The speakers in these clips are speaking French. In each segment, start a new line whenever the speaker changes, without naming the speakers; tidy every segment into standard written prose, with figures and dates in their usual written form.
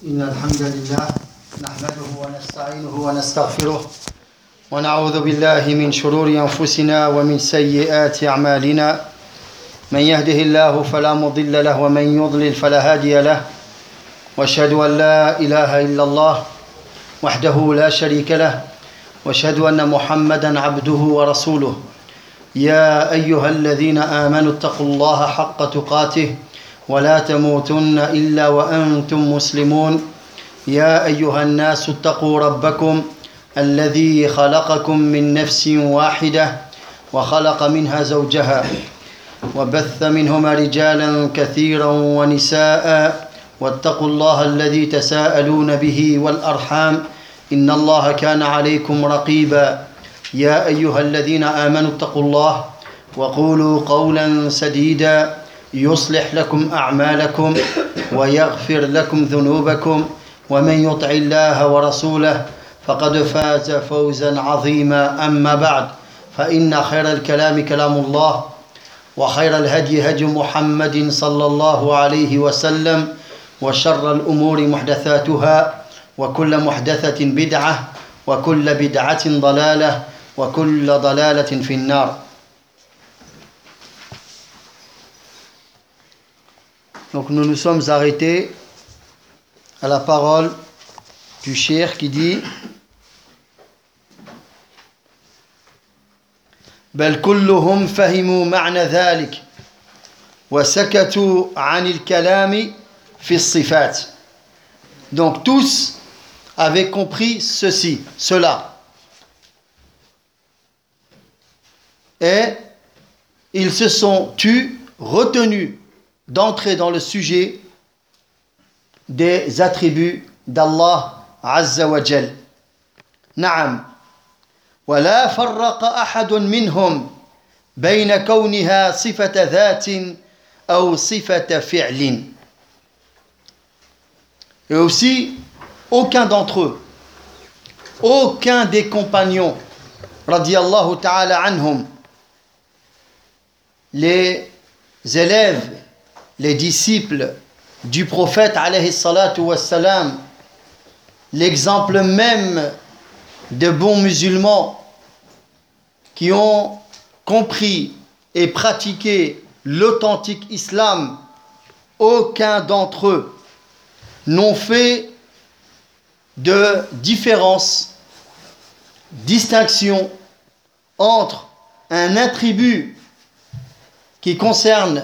إن الحمد لله نحمده ونستعينه ونستغفره ونعوذ بالله من شرور أنفسنا ومن سيئات أعمالنا من يهده الله فلا مضل له ومن يضلل فلا هادي له وأشهد أن لا إله إلا الله وحده لا شريك له وأشهد أن محمدا عبده ورسوله يا أيها الذين آمنوا اتقوا الله حق تقاته ولا تموتن إلا وأنتم مسلمون يا أيها الناس اتقوا ربكم الذي خلقكم من نفس واحدة وخلق منها زوجها وبث منهما رجالا كثيرا ونساء واتقوا الله الذي تساءلون به والأرحام إن الله كان عليكم رقيبا يا أيها الذين آمنوا اتقوا الله وقولوا قولا سديدا يصلح لكم أعمالكم ويغفر لكم ذنوبكم ومن يطع الله ورسوله فقد فاز فوزا عظيما أما بعد فإن خير الكلام كلام الله وخير الهدي هدي محمد صلى الله عليه وسلم وشر الأمور محدثاتها وكل محدثة بدعة وكل بدعة ضلالة وكل ضلالة في النار. Donc nous nous sommes arrêtés à la parole du cheikh qui dit بل كلهم فهموا معنى ذلك وسكتوا عن الكلام في الصفات. Donc tous avaient compris cela. Et ils se sont retenus d'entrer dans le sujet des attributs d'Allah Azza wa Jal. Naam. ولا فرق أحد منهم بين كونها صفة ذات أو صفة فعل. Et aussi, aucun d'entre eux, aucun des compagnons, radiyallahu ta'ala anhum, les élèves, les disciples du prophète, alayhi salatu wassalam, l'exemple même de bons musulmans qui ont compris et pratiqué l'authentique islam, aucun d'entre eux n'ont fait de différence, distinction entre un attribut qui concerne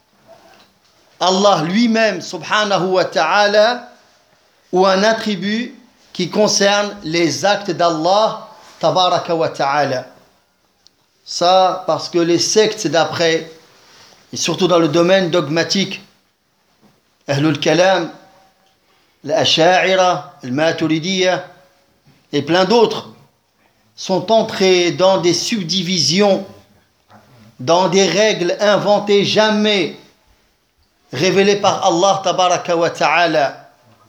Allah lui-même, subhanahu wa ta'ala, ou un attribut qui concerne les actes d'Allah, tabaraka wa ta'ala. Ça, parce que les sectes d'après, et surtout dans le domaine dogmatique, Ahlul Kalam, l'Asha'ira, le Maturidiyya, et plein d'autres, sont entrés dans des subdivisions, dans des règles inventées jamais révélées par Allah tabaraka wa ta'ala.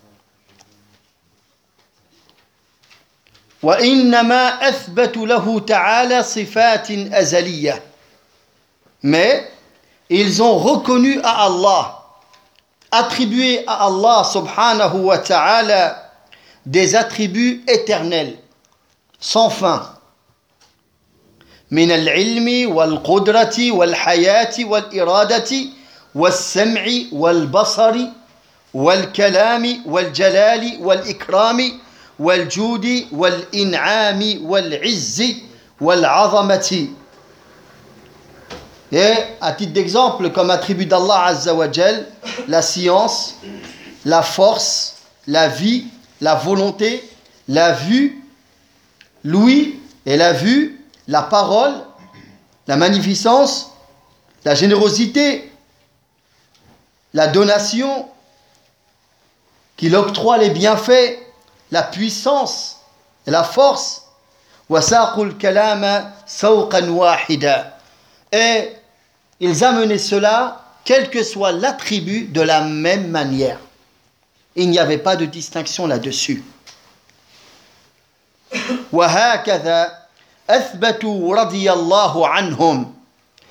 وإنما أثبتوا له تعالى صفات أزلية. Mais ils ont reconnu à Allah, attribué à Allah subhanahu wa ta'ala des attributs éternels, sans fin. من العلم والقدرة والحياة والإرادة والسمع والبصر والكلام والجلال والإكرام والجود والإنعام والعز والعظمة. Et à titre d'exemple, comme attribut d'Allah Azza wa Jal, la science, la force, la vie, la volonté, la vue, l'ouïe et la vue, la parole, la magnificence, la générosité, la donation, qu'il octroie les bienfaits, la puissance et la force. وَسَاقُوا الْكَلَامَ سَوْقًا وَاحِدًا. Et ils amenaient cela, quel que soit l'attribut, de la même manière. Il n'y avait pas de distinction là-dessus. وَهَكَذَا أَثْبَتُوا رَضِيَ اللَّهُ عَنْهُمْ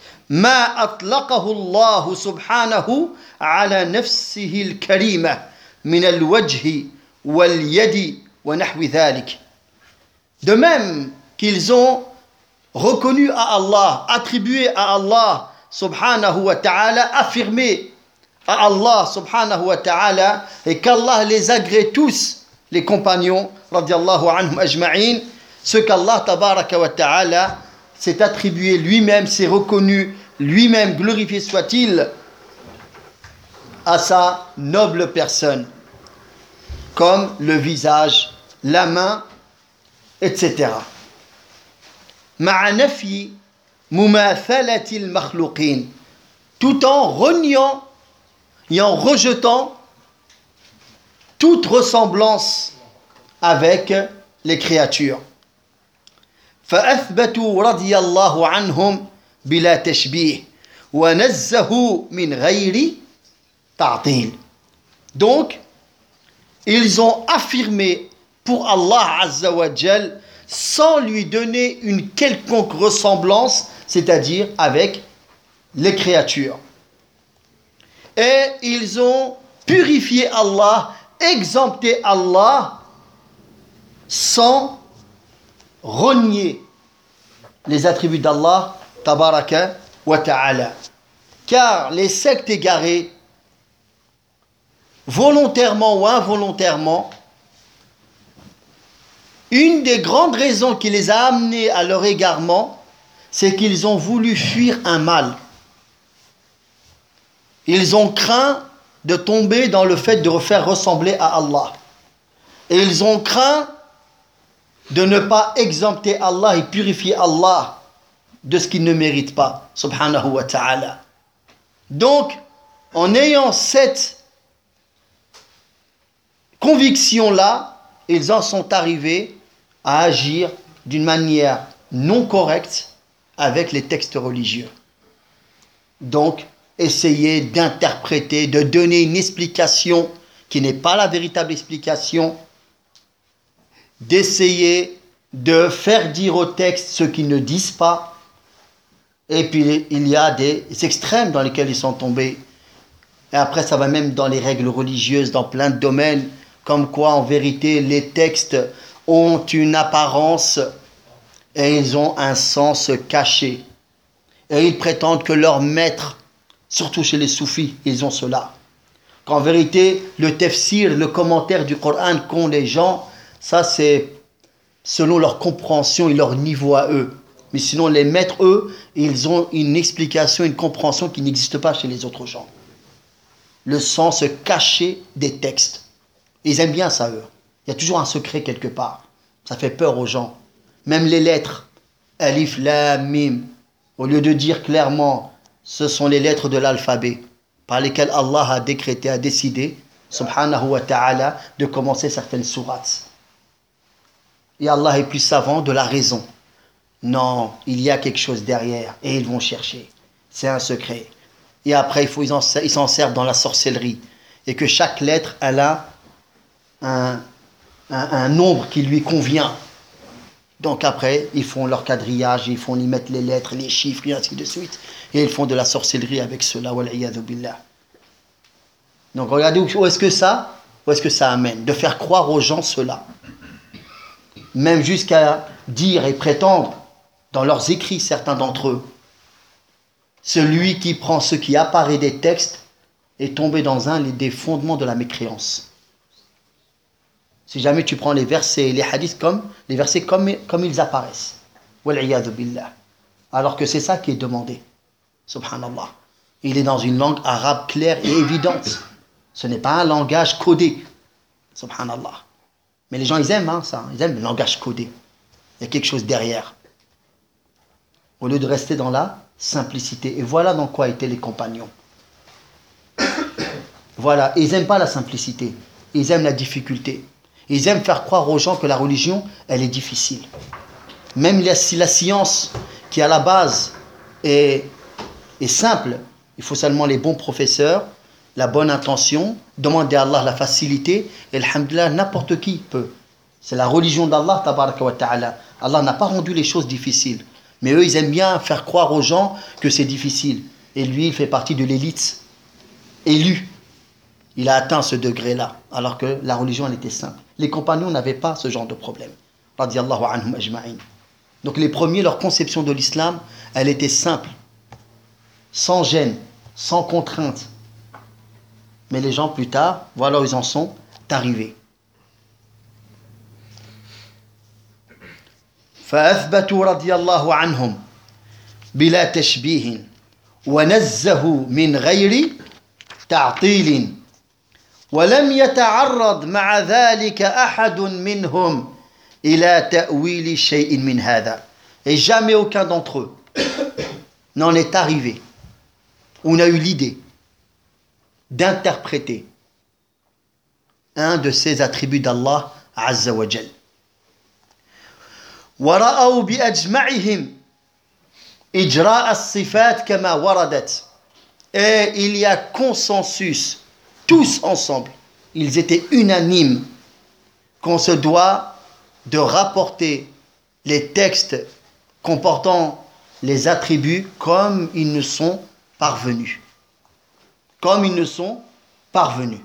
ما أطلقه الله سبحانه على نفسه الكريمة من الوجه واليد ونحو ذلك. De même qu'ils ont reconnu à Allah, attribué à Allah subhanahu wa ta'ala, affirmé à Allah subhanahu wa ta'ala, et qu'Allah les agrée tous, les compagnons, radiallahu anhum ajma'in, ce qu'Allah tabaraka wa ta'ala s'est attribué lui-même, s'est reconnu lui-même, glorifié soit-il, à sa noble personne, comme le visage, la main, etc. مع نفي مماثلة المخلوقين, tout en reniant et en rejetant toute ressemblance avec les créatures. فأثبتوا رضي الله عنهم بلا تشبيه ونزهوا من غير تعطيل. Donc, ils ont affirmé pour Allah Azza wa Jal sans lui donner une quelconque ressemblance, c'est-à-dire avec les créatures. Et ils ont purifié Allah, exempté Allah, sans renier les attributs d'Allah, tabaraka wa ta'ala. Car les sectes égarées, volontairement ou involontairement, une des grandes raisons qui les a amenés à leur égarement, c'est qu'ils ont voulu fuir un mal. Ils ont craint de tomber dans le fait de faire ressembler à Allah. Et ils ont craint de ne pas exempter Allah et purifier Allah de ce qu'il ne mérite pas, subhanahu wa ta'ala. Donc, en ayant cette conviction-là, ils en sont arrivés à agir d'une manière non correcte avec les textes religieux. Donc, essayer d'interpréter, de donner une explication qui n'est pas la véritable explication, d'essayer de faire dire aux textes ce qu'ils ne disent pas. Et puis, il y a des extrêmes dans lesquels ils sont tombés. Et après, ça va même dans les règles religieuses, dans plein de domaines, comme quoi, en vérité, les textes ont une apparence et ils ont un sens caché. Et ils prétendent que leur maître, surtout chez les soufis, ils ont cela. Qu'en vérité, le tafsir, le commentaire du Coran qu'ont les gens, ça c'est selon leur compréhension et leur niveau à eux. Mais sinon, les maîtres, eux, ils ont une explication, une compréhension qui n'existe pas chez les autres gens. Le sens caché des textes. Ils aiment bien ça, eux. Il y a toujours un secret quelque part. Ça fait peur aux gens. Même les lettres, alif, lam, mim, au lieu de dire clairement, ce sont les lettres de l'alphabet par lesquelles Allah a décrété, a décidé, subhanahu wa ta'ala, de commencer certaines sourates. Et Allah est plus savant de la raison. Non, il y a quelque chose derrière et ils vont chercher. C'est un secret. Et après, ils s'en servent dans la sorcellerie. Et que chaque lettre, elle a un nombre qui lui convient. Donc après, ils font leur quadrillage, ils y mettre les lettres, les chiffres, et ainsi de suite. Et ils font de la sorcellerie avec cela. Wal'iyadhu billah. Donc regardez où est-ce que ça amène. De faire croire aux gens cela. Même jusqu'à dire et prétendre, dans leurs écrits, certains d'entre eux, celui qui prend ce qui apparaît des textes est tombé dans un des fondements de la mécréance. Si jamais tu prends les versets, les hadiths comme ils apparaissent. Wal'iyadhu billah. Alors que c'est ça qui est demandé. Subhanallah. Il est dans une langue arabe claire et évidente. Ce n'est pas un langage codé. Subhanallah. Mais les gens, ils aiment ça. Ils aiment le langage codé. Il y a quelque chose derrière. Au lieu de rester dans la simplicité. Et voilà dans quoi étaient les compagnons. Voilà. Ils n'aiment pas la simplicité. Ils aiment la difficulté. Ils aiment faire croire aux gens que la religion, elle est difficile. Même si la science, qui à la base est simple, il faut seulement les bons professeurs, la bonne intention, demander à Allah la facilité, et alhamdulillah, n'importe qui peut. C'est la religion d'Allah, tabaraka wa ta'ala. Allah n'a pas rendu les choses difficiles. Mais eux, ils aiment bien faire croire aux gens que c'est difficile. Et lui, il fait partie de l'élite élue. il a atteint ce degré-là, alors que la religion, elle était simple. Les compagnons n'avaient pas ce genre de problème. Radiyallahu anhum ajma'in. Donc les premiers, leur conception de l'islam, elle était simple, sans gêne, sans contrainte. Mais les gens plus tard, voilà où ils en sont arrivés. فأثبتوا رضي الله عنهم بلا تشبيه ونزهوا من غير تعطيل ولم يتعرض مع ذلك أحد منهم إلى تأويل شيء من هذا. Et jamais aucun d'entre eux n'en est arrivé ou n'a eu l'idée d'interpréter un de ces attributs d'Allah Azza wa Jal. ورأوا بأجمعهم إجراء الصفات كما وردت. Et il y a consensus, tous ensemble, ils étaient unanimes qu'on se doit de rapporter les textes comportant les attributs comme ils nous sont parvenus. Comme ils nous sont parvenus.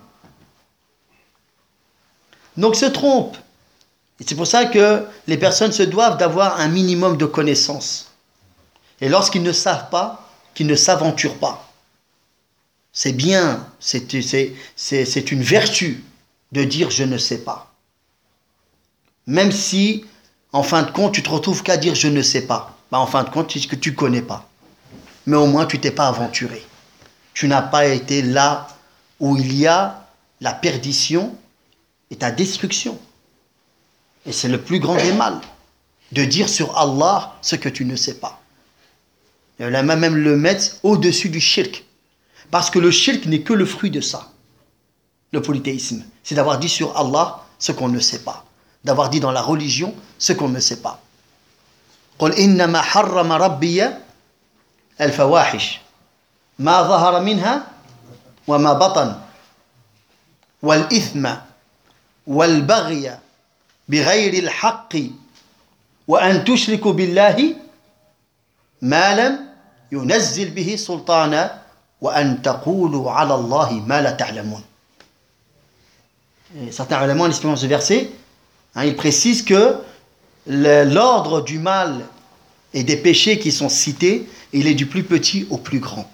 Donc se trompent. Et c'est pour ça que les personnes se doivent d'avoir un minimum de connaissances. Et lorsqu'ils ne savent pas, qu'ils ne s'aventurent pas. C'est bien, c'est une vertu de dire je ne sais pas. Même si, en fin de compte, tu te retrouves qu'à dire je ne sais pas. Bah, en fin de compte, c'est que tu ne connais pas. Mais au moins, tu t'es pas aventuré. Tu n'as pas été là où il y a la perdition et ta destruction. Et c'est le plus grand des mal, de dire sur Allah ce que tu ne sais pas. Et là même le mettre au-dessus du shirk. Parce que le shirk n'est que le fruit de ça. Le polythéisme. C'est d'avoir dit sur Allah ce qu'on ne sait pas. D'avoir dit dans la religion ce qu'on ne sait pas. قل إنما حرم ربي الفواحش ما ظهر منها وما بطن والإثم والبغي بغير الحق وأن تشركوا بالله ما لم ينزل به سلطانا وأن تقولوا على الله ما لا تعلمون. Certains éléments en expliquant ce verset, ils précisent que l'ordre du mal et des péchés qui sont cités, il est du plus petit au plus grand.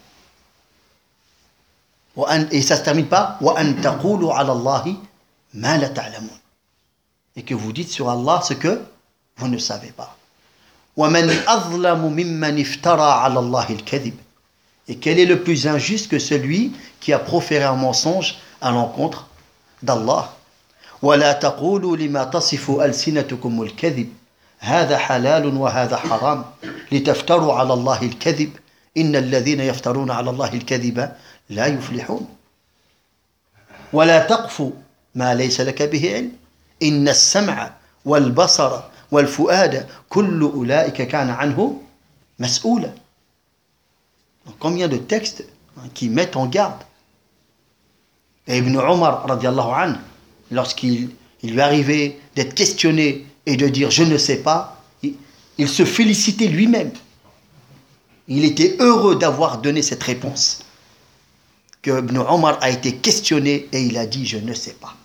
Et ça se termine par وَأَن تَقُولُوا عَلَى اللَّهِ مَا لَا تَعْلَمُونَ. Et que vous dites sur Allah ce que vous ne savez pas. وَمَنْ أَظْلَمُ مِمَّنِ افْتَرَى عَلَى اللَّهِ الْكَذِبِ. Et quel est le plus injuste que celui qui a proféré un mensonge à l'encontre d'Allah. وَلَا تَقُولُوا لِمَا تَصِفُ أَلْسِنَتُكُمُ الْكَذِبِ هذا حلال وهذا حرام لتفتروا على الله الكذب إن الذين يفترون على الله الكذب لا يفلحون ولا تقف ما ليس لك به علم إن السمع والبصر والفؤاد كل أولئك كان عنه مسؤولا. Donc, combien de textes qui mettent en garde. Et Ibn Omar radiallahu anhu, lorsqu'il lui arrivait d'être questionné et de dire je ne sais pas, il se félicitait lui-même. Il était heureux d'avoir donné cette réponse. Que Ibn Omar a été questionné et il a dit je ne sais pas.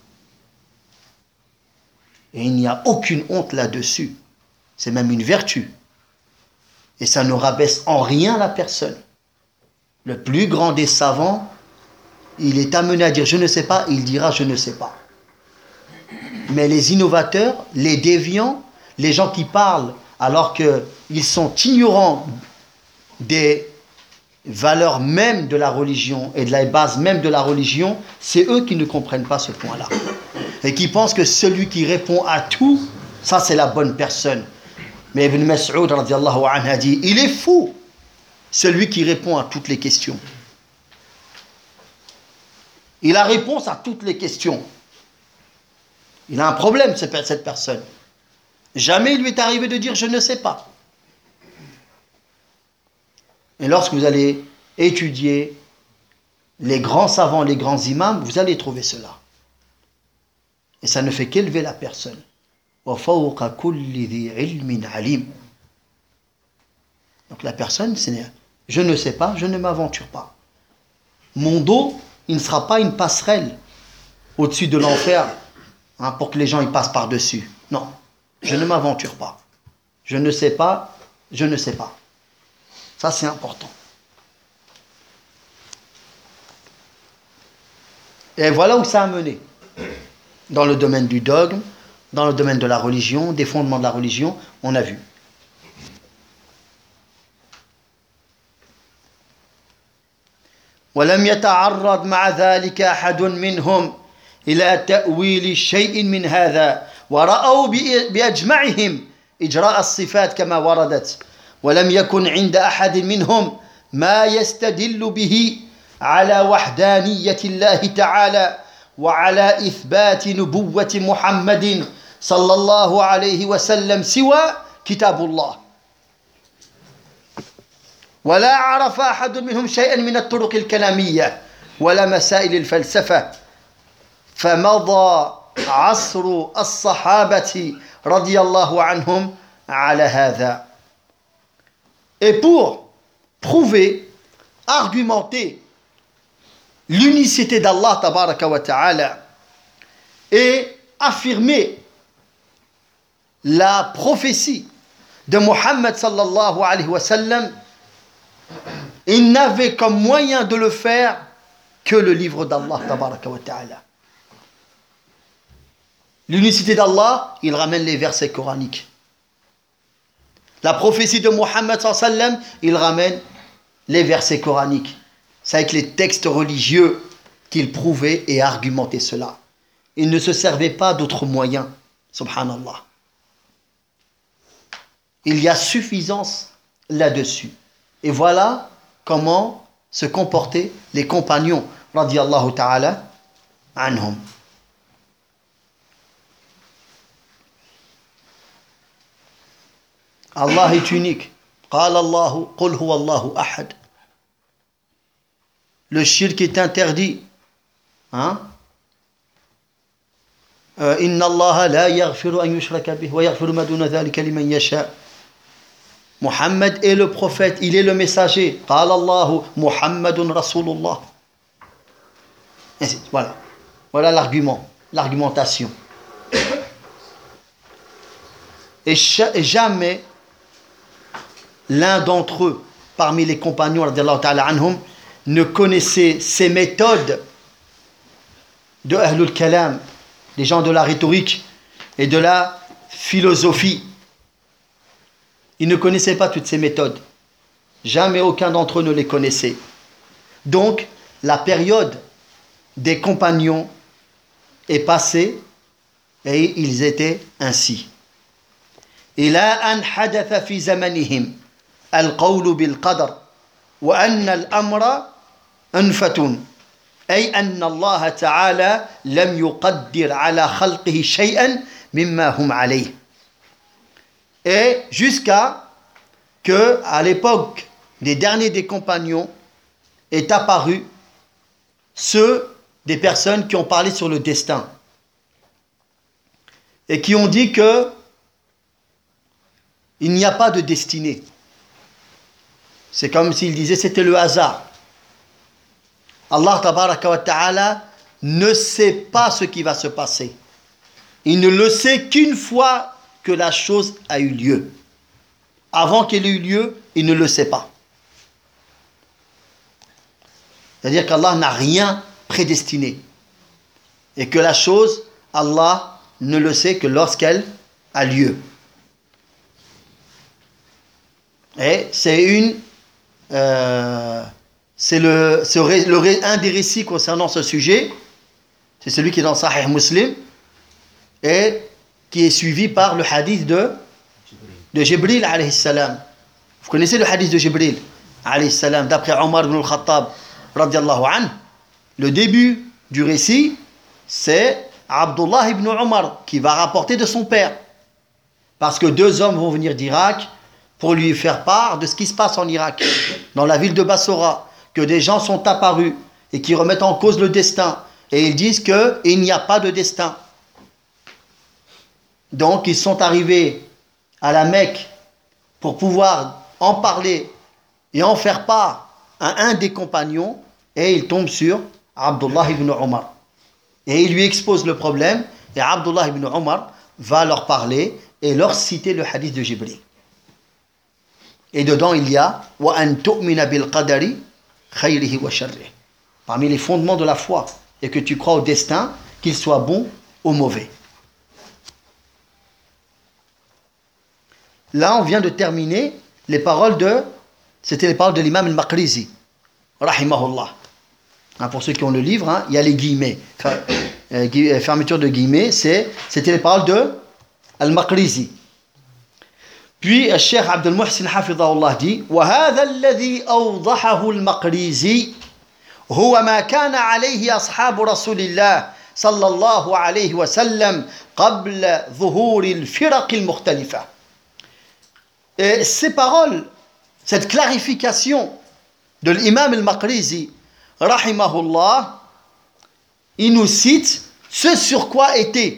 Et il n'y a aucune honte là-dessus. C'est même une vertu. Et ça ne rabaisse en rien la personne. Le plus grand des savants, il est amené à dire je ne sais pas, il dira je ne sais pas. Mais les innovateurs, les déviants, les gens qui parlent alors qu'ils sont ignorants des valeurs même de la religion et de la base même de la religion, c'est eux qui ne comprennent pas ce point-là. Et qui pensent que celui qui répond à tout, ça c'est la bonne personne. Mais Ibn Mas'ud radiallahu anhu a dit, il est fou, celui qui répond à toutes les questions. Il a réponse à toutes les questions. Il a un problème, cette personne. Jamais il lui est arrivé de dire je ne sais pas. Et lorsque vous allez étudier les grands savants, les grands imams, vous allez trouver cela. Et ça ne fait qu'élever la personne. Donc la personne, c'est je ne sais pas, je ne m'aventure pas. Mon dos, il ne sera pas une passerelle au-dessus de l'enfer pour que les gens y passent par-dessus. Non, je ne m'aventure pas. Je ne sais pas, je ne sais pas. Ça, c'est important. Et voilà où ça a mené. Dans le domaine du dogme, dans le domaine de la religion, des fondements de la religion, on a vu. ولم يتعرض مع ذلك أحد منهم إلى تأويل شيء من هذا ورأوا بأجمعهم إجراء الصفات كما وردت ولم يكن عند أحد منهم ما يستدل به على وحدانية الله تعالى وعلى إثبات نبوة محمد صلى الله عليه وسلم سوى كتاب الله ولا عرف أحد منهم شيئا من الطرق الكلامية ولا مسائل الفلسفة فمضى عصر الصحابة رضي الله عنهم على هذا. Et pour prouver, argumenter l'unicité d'Allah tabaraka wa ta'ala et affirmer la prophétie de Muhammad sallallahu alayhi wa sallam, il n'avait comme moyen de le faire que le livre d'Allah tabaraka wa ta'ala. L'unicité d'Allah, il ramène les versets coraniques. La prophétie de Muhammad sallallahu alayhi wa sallam, il ramène les versets coraniques. C'est avec les textes religieux qu'il prouvait et argumentait cela. Il ne se servait pas d'autres moyens. Subhanallah. Il y a suffisance là-dessus. Et voilà comment se comportaient les compagnons, radiyallahu ta'ala anhum. Allah est unique. قال الله قل هو الله أحد. Le shirk est interdit. Hein? إن الله لا يغفر أن يشرك به ويغفر ما دون ذلك لمن يشاء. Mohammed est le prophète, il est le messager. قال الله محمد رسول الله. Voilà. Voilà l'argument, l'argumentation. Et jamais l'un d'entre eux, parmi les compagnons radiyallahu ta'ala anhum, ne connaissait ces méthodes de Ahlul Kalam, des gens de la rhétorique et de la philosophie. Ils ne connaissaient pas toutes ces méthodes. Jamais aucun d'entre eux ne les connaissait. Donc, la période des compagnons est passée et ils étaient ainsi. إلى أن حدث في زمنهم القول بالقدر وأن الأمر أنفة أي أن الله تعالى لم يقدر على خلقه شيئا مما هم عليه. Et jusqu'à que, à l'époque des derniers des compagnons, est apparu ceux des personnes qui ont parlé sur le destin et qui ont dit que il n'y a pas de destinée. C'est comme s'ils disaient c'était le hasard. Allah tabaraka wa ta'ala ne sait pas ce qui va se passer. Il ne le sait qu'une fois que la chose a eu lieu. Avant qu'elle ait eu lieu, il ne le sait pas. C'est-à-dire qu'Allah n'a rien prédestiné. Et que la chose, Allah ne le sait que lorsqu'elle a lieu. Et c'est un des récits concernant ce sujet, c'est celui qui est dans Sahih Muslim et qui est suivi par le hadith de Jibril alayhi salam. Vous connaissez le hadith de Jibril alayhi salam d'après Omar ibn al-Khattab radiallahu anhu. Le début du récit, c'est Abdullah ibn Omar qui va rapporter de son père. Parce que deux hommes vont venir d'Irak pour lui faire part de ce qui se passe en Irak, dans la ville de Bassora, que des gens sont apparus et qui remettent en cause le destin. Et ils disent qu'il n'y a pas de destin. Donc ils sont arrivés à la Mecque pour pouvoir en parler et en faire part à un des compagnons, et ils tombent sur Abdullah ibn Omar. Et il lui expose le problème, et Abdullah ibn Omar va leur parler et leur citer le hadith de Jibril. Et dedans il y a وَأَن تُؤْمِنَ بِالْقَدَرِ خَيْرِهِ وَشَرِّهِ. Parmi les fondements de la foi, et que tu crois au destin, qu'il soit bon ou mauvais. Là, on vient de terminer les paroles c'était les paroles de l'imam al-Maqrizi, rahimahullah. Pour ceux qui ont le livre, il y a les guillemets. Fermeture de guillemets, c'était les paroles de al-Maqrizi. Puis, le Cheikh Abdel Muhsin Hafidahullah dit وَهَذَا الَّذِي أَوْضَحَهُ الْمَقْرِيزِي هو ما كان عليه أصحاب رسول الله صلى الله عليه وسلم قبل ظهور الفرق المختلفة. Et ces paroles, cette clarification de l'imam al-Maqrizi, rahimahullah, il nous cite ce sur quoi étaient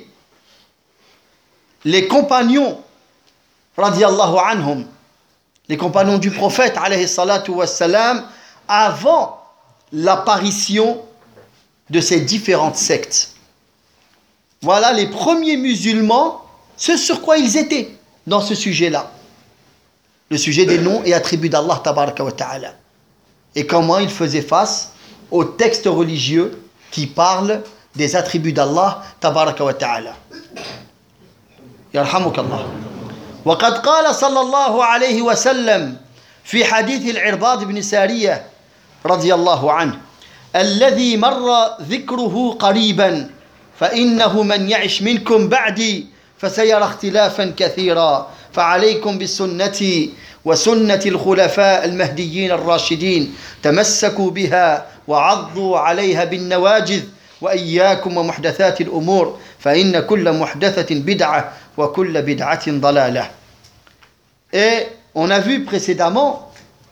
les compagnons, radiyallahu anhum, les compagnons du prophète, alayhi salatu wassalam, avant l'apparition de ces différentes sectes. Voilà les premiers musulmans, ce sur quoi ils étaient dans ce sujet-là. Le sujet des noms et attributs d'Allah tabaraka wa ta'ala. Et comment ils faisaient face aux textes religieux qui parlent des attributs d'Allah tabaraka wa ta'ala. Yarhamukallah. وقد قال صلى الله عليه وسلم في حديث العرباض بن سارية رضي الله عنه الذي مر ذكره قريبا فإنه من يعش منكم بعدي فسيرى اختلافا كثيرا فعليكم بسنتي وسنة الخلفاء المهديين الراشدين تمسكوا بها وعضوا عليها بالنواجذ وإياكم ومحدثات الأمور فإن كل محدثة بدعة وكل بدعة ضلالة. Et on a vu précédemment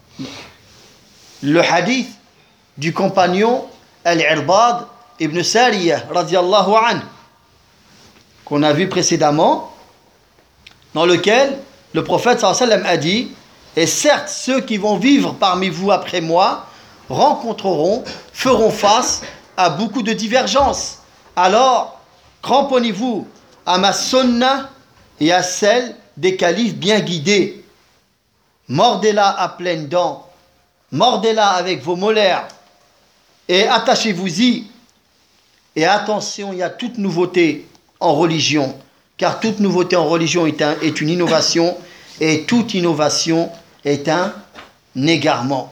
le hadith du compagnon Al-Irbad ibn Sariyah radiyallahu anhu qu'on a vu précédemment, dans lequel le prophète sallallahu alayhi wa sallam a dit: et certes ceux qui vont vivre parmi vous après moi feront face à beaucoup de divergences. Alors cramponnez-vous à ma sunna et à celle des califes bien guidés. Mordez-la à pleines dents, mordez-la avec vos molaires et attachez-vous-y. Et attention, il y a toute nouveauté en religion, car toute nouveauté en religion est une innovation, et toute innovation est un égarement.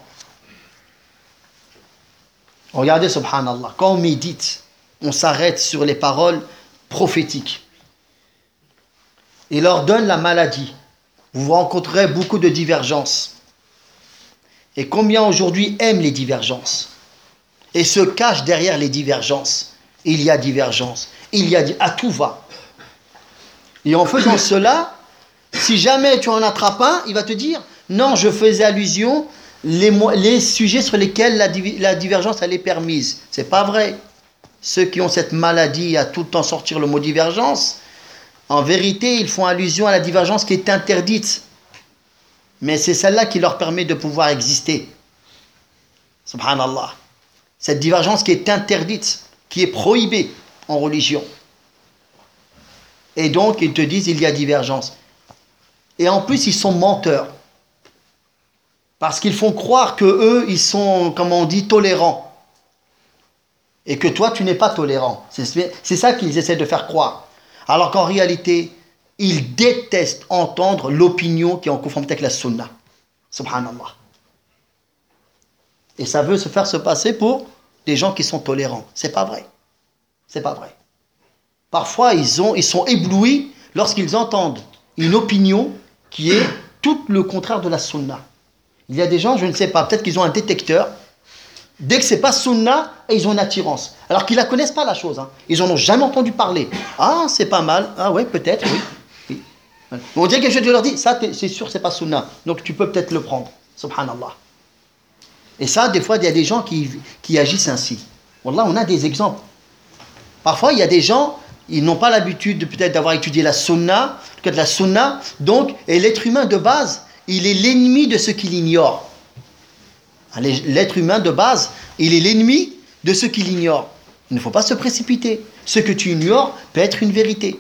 Regardez, subhanallah, quand on médite, on s'arrête sur les paroles prophétiques. Il leur donne la maladie. Vous rencontrerez beaucoup de divergences. Et combien aujourd'hui aiment les divergences et se cachent derrière les divergences. Il y a divergence, à tout va. Et en faisant cela, si jamais tu en attrapes un, il va te dire: non, je faisais allusion les sujets sur lesquels la divergence elle est permise. C'est pas vrai. Ceux qui ont cette maladie à tout le temps sortir le mot divergence, en vérité, ils font allusion à la divergence qui est interdite. Mais c'est celle-là qui leur permet de pouvoir exister. Subhanallah. Cette divergence qui est interdite, qui est prohibée en religion. Et donc, ils te disent il y a divergence. Et en plus, ils sont menteurs. Parce qu'ils font croire que eux, ils sont, comme on dit, tolérants. Et que toi, tu n'es pas tolérant. C'est ça qu'ils essaient de faire croire. Alors qu'en réalité, ils détestent entendre l'opinion qui est en conformité avec la sunna. Subhanallah. Et ça veut se faire se passer pour des gens qui sont tolérants. C'est pas vrai. C'est pas vrai. Parfois, ils sont éblouis lorsqu'ils entendent une opinion qui est tout le contraire de la sunna. Il y a des gens, je ne sais pas, peut-être qu'ils ont un détecteur. Dès que c'est pas sunna, ils ont une attirance. Alors qu'ils la connaissent pas la chose. Ils en ont jamais entendu parler. Ah, c'est pas mal. Ah ouais, peut-être, oui. On dirait quelque chose, je leur dis, ça c'est sûr, c'est pas sunna. Donc tu peux peut-être le prendre. Subhanallah. Et ça, des fois, il y a des gens qui agissent ainsi. Wallah, on a des exemples. Parfois, il y a des gens, ils n'ont pas l'habitude peut-être d'avoir étudié la sunna, en tout cas de la sunna. Donc, et l'être humain de base, il est l'ennemi de ce qu'il ignore. L'être humain de base, il est l'ennemi de ce qu'il ignore. Il ne faut pas se précipiter. Ce que tu ignores peut être une vérité.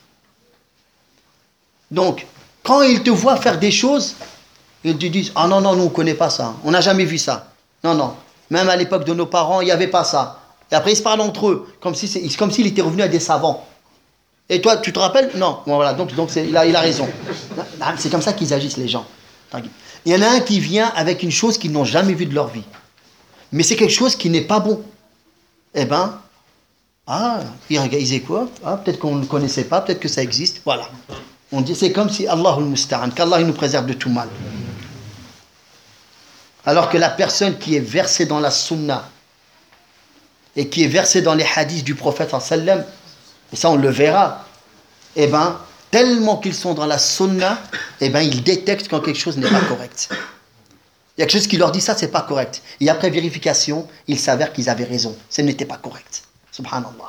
Donc, quand ils te voient faire des choses, ils te disent « Ah non, non, nous, on ne connaît pas ça. On n'a jamais vu ça. Non, non. Même à l'époque de nos parents, il n'y avait pas ça. » Et après, ils se parlent entre eux, comme s'il était revenu à des savants. Et toi, tu te rappelles? Non. Bon, voilà, donc il a raison. C'est comme ça qu'ils agissent, les gens. Il y en a un qui vient avec une chose qu'ils n'ont jamais vue de leur vie. Mais c'est quelque chose qui n'est pas bon. Eh bien, ils disaient quoi? Peut-être qu'on ne connaissait pas, peut-être que ça existe. Voilà. On dit, c'est comme si Allahul Musta'an, qu'Allah il nous préserve de tout mal. Alors que la personne qui est versée dans la sunna et qui est versée dans les hadiths du prophète sallam, et ça on le verra, eh ben, tellement qu'ils sont dans la sunna, eh ben, ils détectent quand quelque chose n'est pas correct. Il y a quelque chose qui leur dit ça, c'est pas correct. Et après vérification, il s'avère qu'ils avaient raison. Ce n'était pas correct. Subhanallah.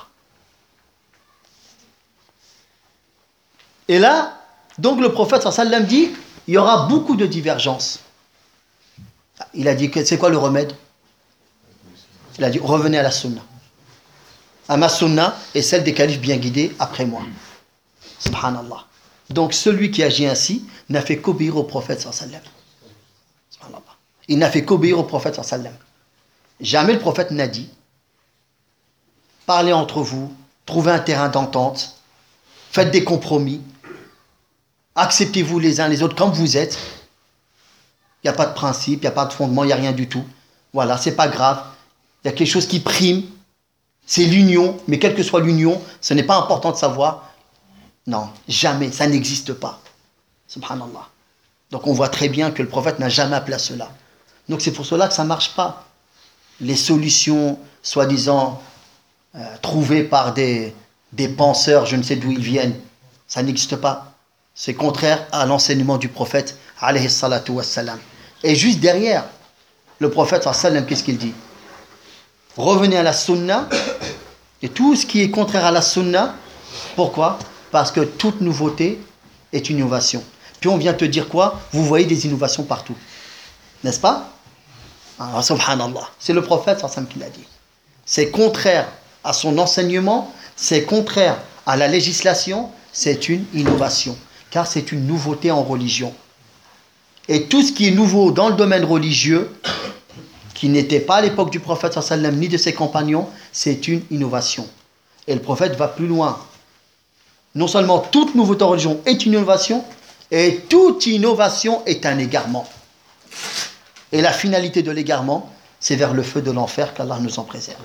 Et là, donc le prophète sallam dit, il y aura beaucoup de divergences. Il a dit, c'est quoi le remède? Il a dit, revenez à la sunna. À ma sunna et celle des califes bien guidés après moi. Subhanallah. Donc celui qui agit ainsi n'a fait qu'obéir au prophète sallam. Subhanallah. Il n'a fait qu'obéir au prophète sallam. Jamais le prophète n'a dit, parlez entre vous, trouvez un terrain d'entente, faites des compromis, acceptez-vous les uns les autres comme vous êtes. Il n'y a pas de principe, il n'y a pas de fondement, il n'y a rien du tout. Voilà, c'est pas grave. Il y a quelque chose qui prime, c'est l'union, mais quelle que soit l'union, ce n'est pas important de savoir. Non, jamais, ça n'existe pas. Subhanallah. Donc on voit très bien que le prophète n'a jamais appelé à cela. Donc c'est pour cela que ça ne marche pas. Les solutions, soi-disant, trouvées par des penseurs, je ne sais d'où ils viennent, ça n'existe pas. C'est contraire à l'enseignement du prophète, alayhi salatu wassalam. Et juste derrière, le prophète, sallam, qu'est-ce qu'il dit? Revenez à la sunna, et tout ce qui est contraire à la sunna, pourquoi? Parce que toute nouveauté est une innovation. Puis on vient te dire quoi? Vous voyez des innovations partout. N'est-ce pas? Alors, subhanallah. C'est le prophète, sallam, qui l'a dit. C'est contraire à son enseignement, c'est contraire à la législation, c'est une innovation. Car c'est une nouveauté en religion. Et tout ce qui est nouveau dans le domaine religieux, qui n'était pas à l'époque du prophète sallam ni de ses compagnons, c'est une innovation. Et le prophète va plus loin. Non seulement toute nouveauté en religion est une innovation, et toute innovation est un égarement. Et la finalité de l'égarement, c'est vers le feu de l'enfer, qu'Allah nous en préserve.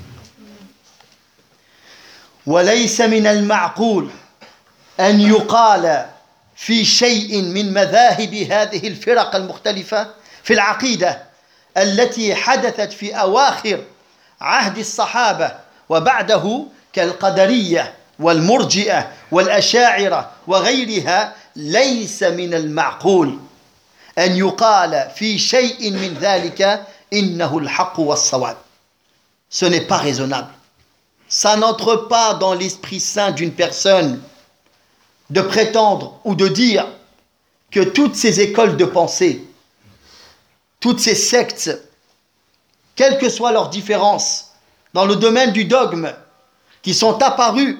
وَلَيْسَ مِنَ الْمَعْقُولِ أن يقال في شيء من مذاهب هذه الفرق المختلفة في العقيدة التي حدثت في أواخر عهد الصحابة وبعده كالقدرية والمرجئة والأشاعرة وغيرها ليس من المعقول أن يقال في شيء من ذلك إنه الحق والصواب. Ce n'est pas raisonnable. Ça n'entre pas dans l'esprit saint d'une personne de prétendre ou de dire que toutes ces écoles de pensée, toutes ces sectes, quelles que soient leurs différences dans le domaine du dogme, qui sont apparues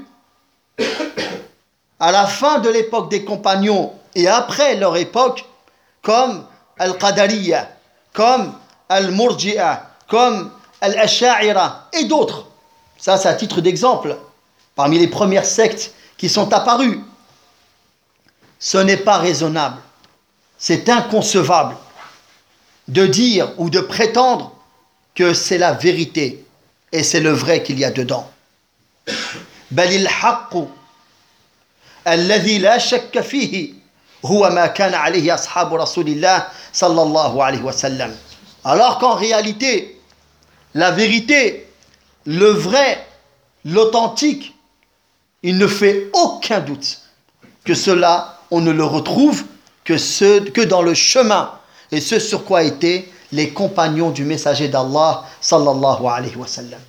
à la fin de l'époque des compagnons et après leur époque, comme Al-Qadariyya, comme Al-Murji'a, comme Al-Asha'ira et d'autres. Ça, c'est à titre d'exemple. Parmi les premières sectes qui sont apparues, ce n'est pas raisonnable, c'est inconcevable de dire ou de prétendre que c'est la vérité et c'est le vrai qu'il y a dedans. بل الحق الذي لا شك فيه هو ما كان عليه أصحاب رسول الله صلى الله عليه وسلم. Alors qu'en réalité, la vérité, le vrai, l'authentique, il ne fait aucun doute que cela, on ne le retrouve que dans le chemin et ce sur quoi étaient les compagnons du messager d'Allah sallallahu alayhi wa sallam.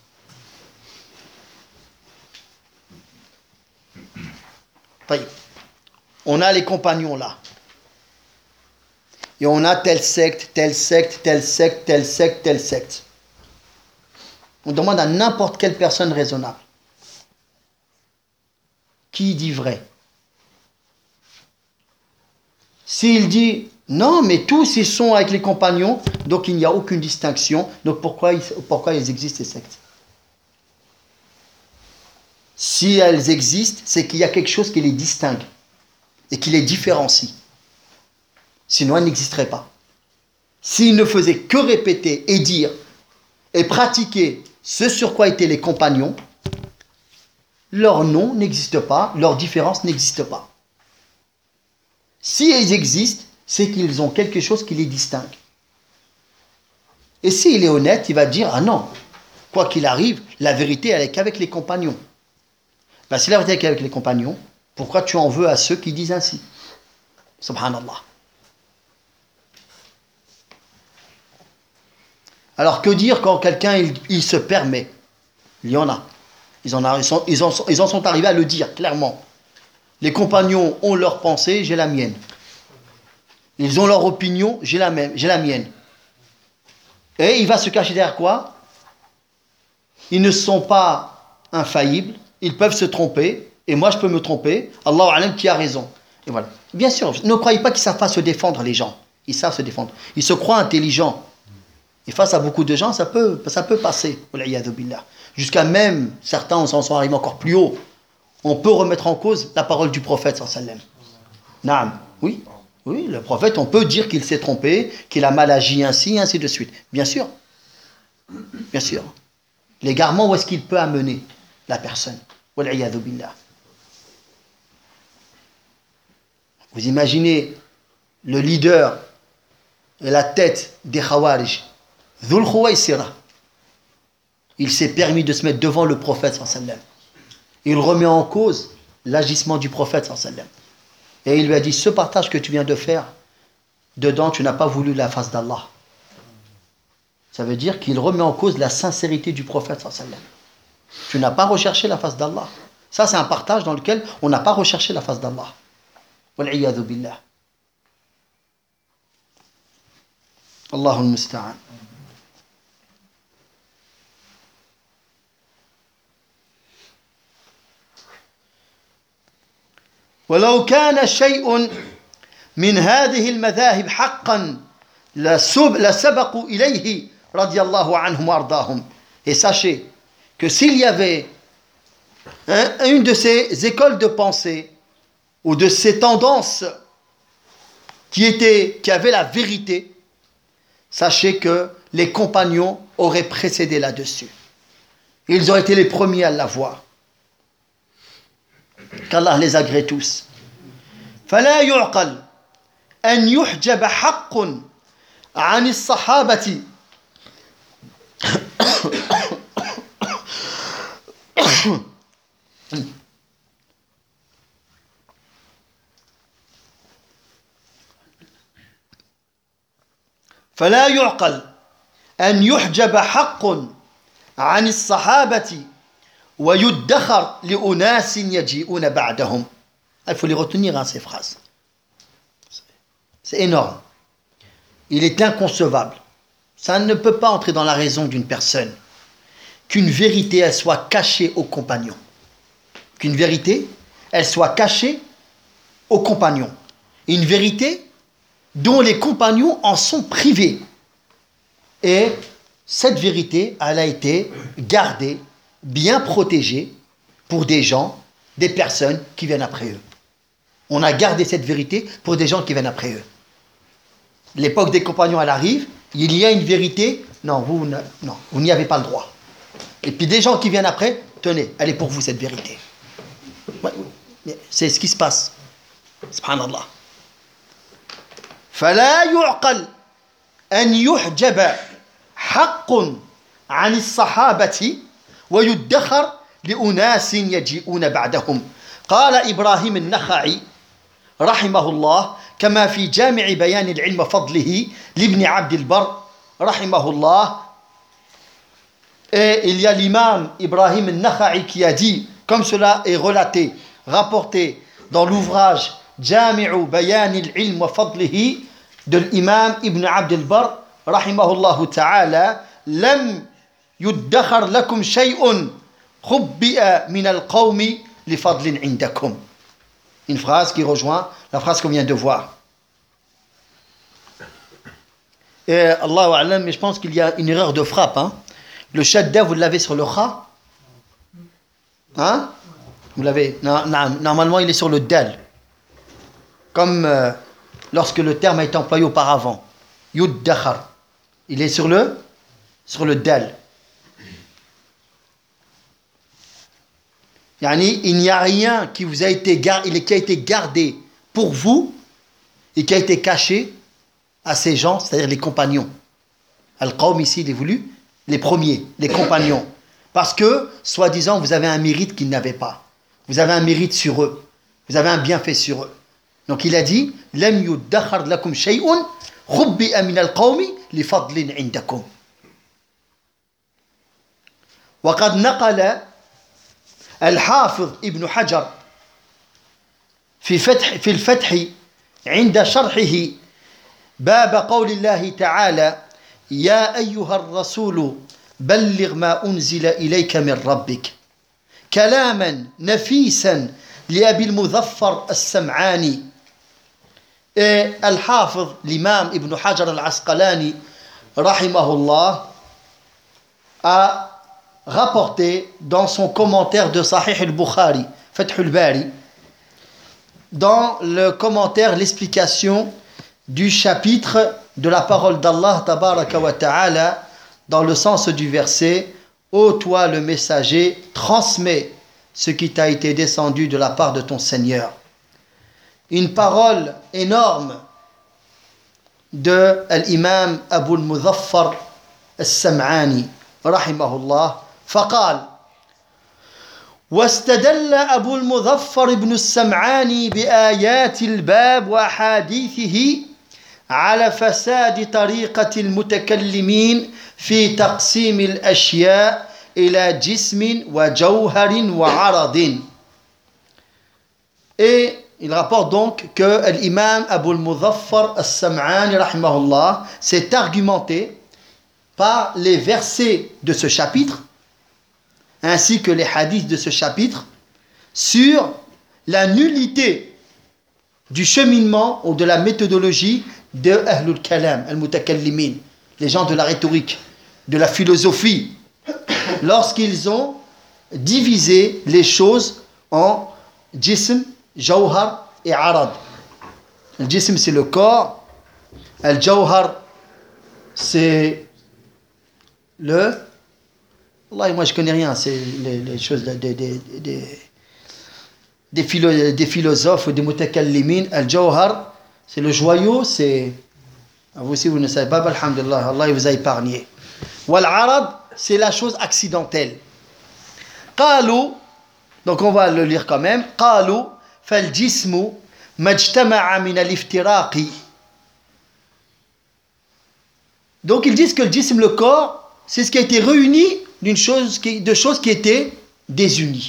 On a les compagnons là. Et on a telle secte, telle secte, telle secte, telle secte, telle secte. On demande à n'importe quelle personne raisonnable. Qui dit vrai? S'il dit non, mais tous ils sont avec les compagnons, donc il n'y a aucune distinction, donc pourquoi ils existent, ces sectes? Si elles existent, c'est qu'il y a quelque chose qui les distingue et qui les différencie. Sinon, elles n'existeraient pas. S'ils ne faisaient que répéter et dire et pratiquer ce sur quoi étaient les compagnons, leur nom n'existe pas, leur différence n'existe pas. Si ils existent, c'est qu'ils ont quelque chose qui les distingue. Et s'il est honnête, il va dire, ah non, quoi qu'il arrive, la vérité, elle est qu'avec les compagnons. Ben, si la vérité est qu'avec les compagnons, pourquoi tu en veux à ceux qui disent ainsi? Subhanallah. Alors que dire quand quelqu'un il se permet? Il y en a. Ils en sont arrivés à le dire clairement. Les compagnons ont leur pensée, j'ai la mienne. Ils ont leur opinion, j'ai la mienne. Et il va se cacher derrière quoi? Ils ne sont pas infaillibles, ils peuvent se tromper, et moi je peux me tromper. Allahu a'lam qui a raison. Et voilà. Bien sûr, ne croyez pas qu'ils ne savent pas se défendre, les gens. Ils savent se défendre. Ils se croient intelligents. Et face à beaucoup de gens, ça peut passer. Jusqu'à même, certains en sont arrivés encore plus haut. On peut remettre en cause la parole du prophète sallallahu alayhi wa sallam. Naam. Oui, le prophète, on peut dire qu'il s'est trompé, qu'il a mal agi ainsi, ainsi de suite. Bien sûr. Bien sûr. L'égarement, où est-ce qu'il peut amener la personne? Vous imaginez le leader et la tête des Khawarij, Dhul Khuwaysira. Il s'est permis de se mettre devant le prophète sallallahu alayhi wa sallam. Il remet en cause l'agissement du prophète sallallahu alayhi wa sallam. Et il lui a dit, ce partage que tu viens de faire, dedans tu n'as pas voulu la face d'Allah. Ça veut dire qu'il remet en cause la sincérité du prophète sallallahu alayhi wa sallam. Tu n'as pas recherché la face d'Allah. Ça c'est un partage dans lequel on n'a pas recherché la face d'Allah. Wal-iyadhu billah. Allahul musta'an. ولو كان شيء من هذه المذاهب حقا لسبقوا إليه رضي الله عنهم وأرضاهم. Et sachez que s'il y avait une de ces écoles de pensée ou de ces tendances qui avait la vérité, sachez que les compagnons auraient précédé là-dessus. Ils auraient été les premiers à l'avoir. Qu'Allah les agrée tous. فلا يعقل أن يحجب حق عن الصحابة فلا يعقل أن يحجب حق عن الصحابة ويدخر لأناس يجيئون بعدهم. Il faut les retenir, ces phrases. C'est énorme. Il est inconcevable. Ça ne peut pas entrer dans la raison d'une personne qu'une vérité, elle soit cachée aux compagnons. Qu'une vérité, elle soit cachée aux compagnons. Une vérité dont les compagnons en sont privés. Et cette vérité, elle a été gardée, bien protégée pour des gens, des personnes qui viennent après eux. On a gardé cette vérité pour des gens qui viennent après eux. L'époque des compagnons, elle arrive, il y a une vérité, non, vous n'y avez pas le droit. Et puis des gens qui viennent après, tenez, elle est pour vous cette vérité. Ouais, c'est ce qui se passe. Subhanallah. فلا يعقل أن يحجب حق عن الصحابة ويدخر لأناس يجيئون بعدهم. قال إبراهيم النخعي رحمه الله كما في جامع بيان العلم وفضله لابن عبد البر رحمه الله. Et il y a l'imam Ibrahim al-Nakha'i qui a dit, comme cela est relaté, rapporté dans l'ouvrage Jami'u Bayan al-Ilm wa Fadlihi de l'imam Ibn Abd al-Barr, rahimahullah ta'ala, lam يدخر لكم شيء خبئ من القوم لفضل عندكم. Une phrase qui rejoint la phrase qu'on vient de voir. Et Allahu A'lam, mais je pense qu'il y a une erreur de frappe. Hein. Le shadda, vous l'avez sur le kha. Hein? Vous l'avez. Normalement, il est sur le dal. Comme lorsque le terme a été employé auparavant. Yuddakhar. Il est sur le dal. Yani, il n'y a rien qui vous a été qui a été gardé pour vous et qui a été caché à ces gens, c'est-à-dire les compagnons. Al-Qawm ici, il est voulu les premiers, les compagnons. Parce que, soi-disant, vous avez un mérite qu'ils n'avaient pas. Vous avez un mérite sur eux. Vous avez un bienfait sur eux. Donc il a dit لم يدخر لكم شيء خبئ من القوم لفضل عندكم. وقد نقل الحافظ ابن حجر في الفتح عند شرحه باب قول الله تعالى يا أيها الرسول بلغ ما أنزل إليك من ربك كلاما نفيسا لأبي المظفر السمعاني. Et Al-Hafiz, l'imam Ibn Hajar al-Asqalani, rahimahullah, a rapporté dans son commentaire de Sahih al-Bukhari, Fath al-Bari, dans le commentaire, l'explication du chapitre de la parole d'Allah, tabaraka wa ta'ala, dans le sens du verset « Ô toi le messager, transmets ce qui t'a été descendu de la part de ton Seigneur ». Une parole énorme de l'imam Abu al-Muzaffar al-Sam'ani rahimahullah فقال واستدل أبو المظفر بن السمعاني بآيات الباب وأحاديثه على فساد طريقة المتكلمين في تقسيم الأشياء إلى جسم وجوهر وعرض. Et il rapporte donc que l'imam Abu al-Muzaffar al-Sam'ani rahimahullah s'est argumenté par les versets de ce chapitre ainsi que les hadiths de ce chapitre sur la nullité du cheminement ou de la méthodologie de Ahlul Kalam, al-Mutakallimin, les gens de la rhétorique, de la philosophie, lorsqu'ils ont divisé les choses en jism, jawhar et arad. Le jism c'est le corps, le jawhar c'est le... Allah, moi je connais rien, c'est les choses des philosophes ou des mutakallimin. Al-jawhar c'est le joyau, c'est... Vous aussi vous ne savez pas, alhamdulillah, Allah il vous a épargné. Wal-arad c'est la chose accidentelle. Qalu, donc on va le lire quand même. Qalu فالجسم ما اجتمع من الافتراق. Donc ils disent que le jism, le corps, c'est ce qui a été réuni de choses qui étaient désunies.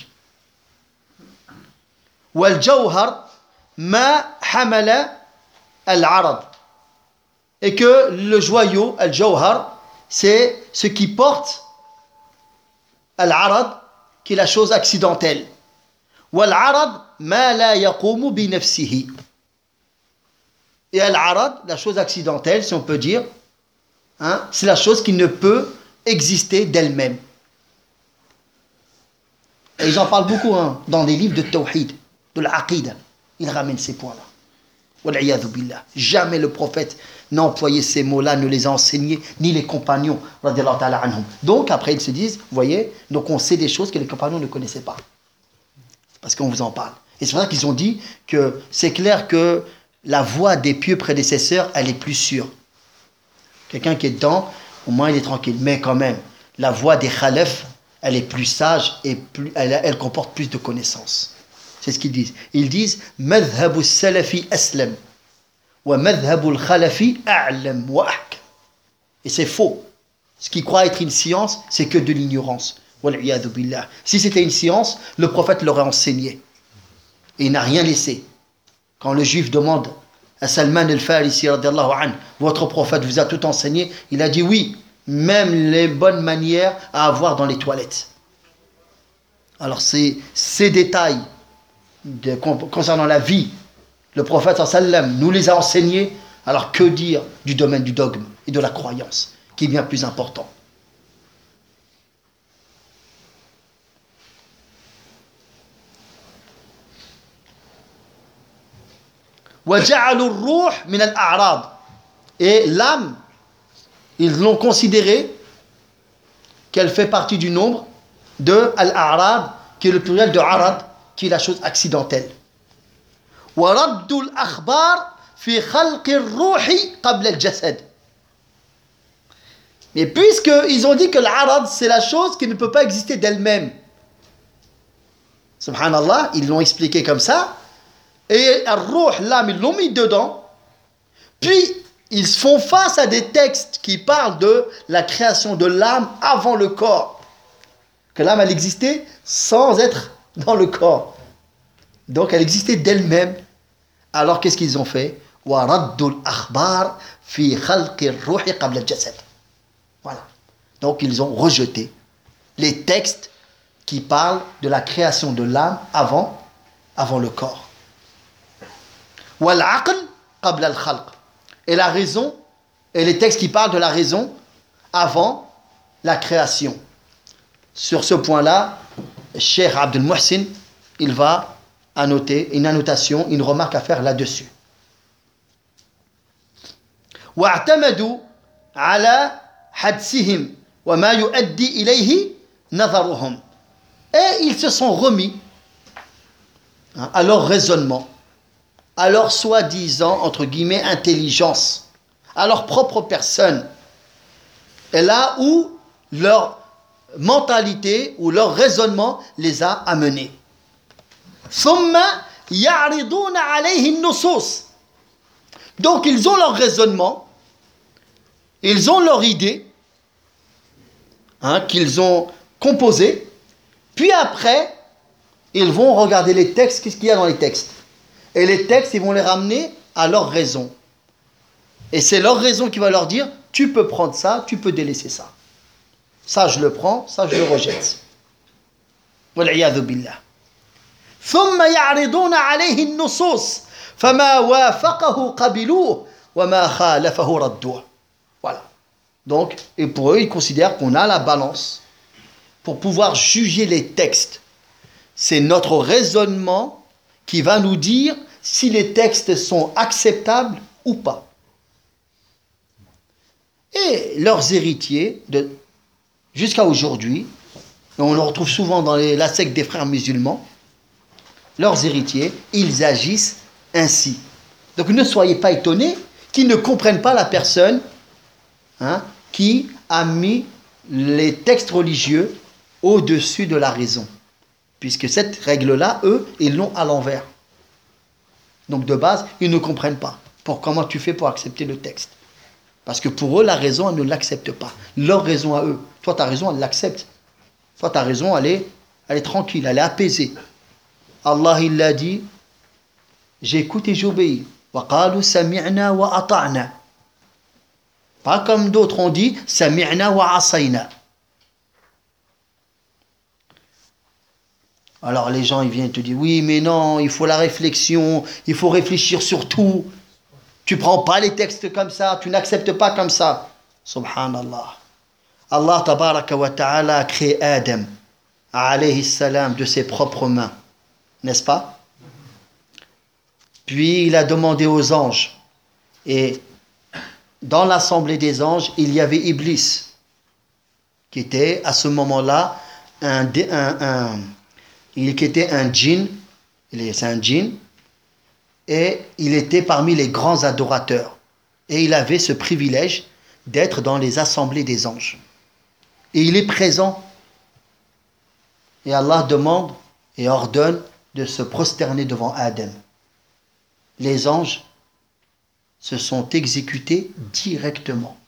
والجوهر ما حمل العرض. Et que le joyau, al-jawhar, c'est ce qui porte al-arad, qui est la chose accidentelle. Wal-arad ma la yaqumu bi nafsihi. Et al-arad, la chose accidentelle, si on peut dire, hein, c'est la chose qui ne peut exister d'elle-même. Et ils en parlent beaucoup hein, dans les livres de tawhid, de l'aqida. Ils ramènent ces points-là. Wal-iyadhu billah. Jamais le prophète n'a employé ces mots-là, ne les a enseignés, ni les compagnons. Donc après ils se disent, vous voyez, donc on sait des choses que les compagnons ne connaissaient pas. Parce qu'on vous en parle. Et c'est pour ça qu'ils ont dit que c'est clair que la voie des pieux prédécesseurs, elle est plus sûre. Quelqu'un qui est dedans, au moins il est tranquille. Mais quand même, la voie des khalaf, elle est plus sage et elle comporte plus de connaissances. C'est ce qu'ils disent. Ils disent « Madhabu salafi aslam wa madhabu al-khalafi a'lam wa ahkam » Et c'est faux. Ce qui croit être une science, c'est que de l'ignorance. Wal-iyadhu billah. Si c'était une science, le prophète l'aurait enseigné. Et il n'a rien laissé. Quand le juif demande à Salman al-Farisi, votre prophète vous a tout enseigné, il a dit oui, même les bonnes manières à avoir dans les toilettes. Alors ces détails concernant la vie, le prophète sallam nous les a enseignés. Alors que dire du domaine du dogme et de la croyance, qui est bien plus important. وَجَعَلُوا الرُّوحَ مِنَ الْأَعْرَاضِ. Et l'âme, ils l'ont considéré qu'elle fait partie du nombre de al-a'rad, qui est le pluriel de arad, qui est la chose accidentelle. وَرَدُّ الْأَخْبَارِ في خلق الروح قبل الجسد. Mais puisqu'ils ont dit que l'arad, c'est la chose qui ne peut pas exister d'elle-même. Subhanallah, ils l'ont expliqué comme ça. Et al-ruh, l'âme, ils l'ont mis dedans. Puis, ils font face à des textes qui parlent de la création de l'âme avant le corps. Que l'âme, elle existait sans être dans le corps. Donc, elle existait d'elle-même. Alors, qu'est-ce qu'ils ont fait? وَرَدُّ الْأَخْبَارِ فِي خَلْقِ الرُّوحِ قَبْلَ الْجَسَدِ. Voilà. Donc, ils ont rejeté les textes qui parlent de la création de l'âme avant le corps. وَالْعَقْلِ قَبْلَ الْخَلْقِ. Et la raison, et les textes qui parlent de la raison avant la création. Sur ce point-là, Cheikh Abdel Muhsin, il va annoter une annotation, une remarque à faire là-dessus. واعتمدوا على حدسهم وما يؤدي إليه نظرهم. Et ils se sont remis à leur raisonnement, à leur soi-disant, entre guillemets, intelligence, à leur propre personne. Et là où leur mentalité ou leur raisonnement les a amenés. ثم يعرضون عليه النصوص. Donc ils ont leur raisonnement, ils ont leur idée, qu'ils ont composée, puis après, ils vont regarder les textes, qu'est-ce qu'il y a dans les textes. Et les textes, ils vont les ramener à leur raison. Et c'est leur raison qui va leur dire, tu peux prendre ça, tu peux délaisser ça. Ça, je le prends, ça, je le rejette. وَالْعِيَاذُ بِاللَّهِ. ثُمَّ يَعْرِضُونَ عَلَيْهِ النُّصُوص فَمَا وَافَقَهُ قَبِلُوهُ وَمَا خَالَفَهُ رَدُّوهُ. Voilà. Donc, et pour eux, ils considèrent qu'on a la balance pour pouvoir juger les textes. C'est notre raisonnement qui va nous dire si les textes sont acceptables ou pas. Et leurs héritiers, jusqu'à aujourd'hui, et on le retrouve souvent dans la secte des frères musulmans, leurs héritiers, ils agissent ainsi. Donc ne soyez pas étonnés qu'ils ne comprennent pas la personne qui a mis les textes religieux au-dessus de la raison. Puisque cette règle-là, eux, ils l'ont à l'envers. Donc de base, ils ne comprennent pas. Comment tu fais pour accepter le texte? Parce que pour eux, la raison, elle ne l'accepte pas. Leur raison à eux. Toi, ta raison, elle l'accepte. Toi, ta raison, elle est tranquille, elle est apaisée. Allah, il l'a dit, j'écoute et j'obéis. وَقَالُوا سَمِعْنَا وَأَطَعْنَا. Pas comme d'autres ont dit, سَمِعْنَا وَعَصَيْنَا. Alors les gens, ils viennent te dire, oui, mais non, il faut la réflexion, il faut réfléchir sur tout. Tu ne prends pas les textes comme ça, tu n'acceptes pas comme ça. Subhanallah. Allah tabaraka wa ta'ala a créé Adam, alayhi salam, de ses propres mains. N'est-ce pas? Puis il a demandé aux anges. Et dans l'assemblée des anges, il y avait Iblis, qui était à ce moment-là qui était un djinn. C'est un djinn. Et il était parmi les grands adorateurs. Et il avait ce privilège d'être dans les assemblées des anges. Et il est présent. Et Allah demande et ordonne de se prosterner devant Adam. Les anges se sont exécutés directement.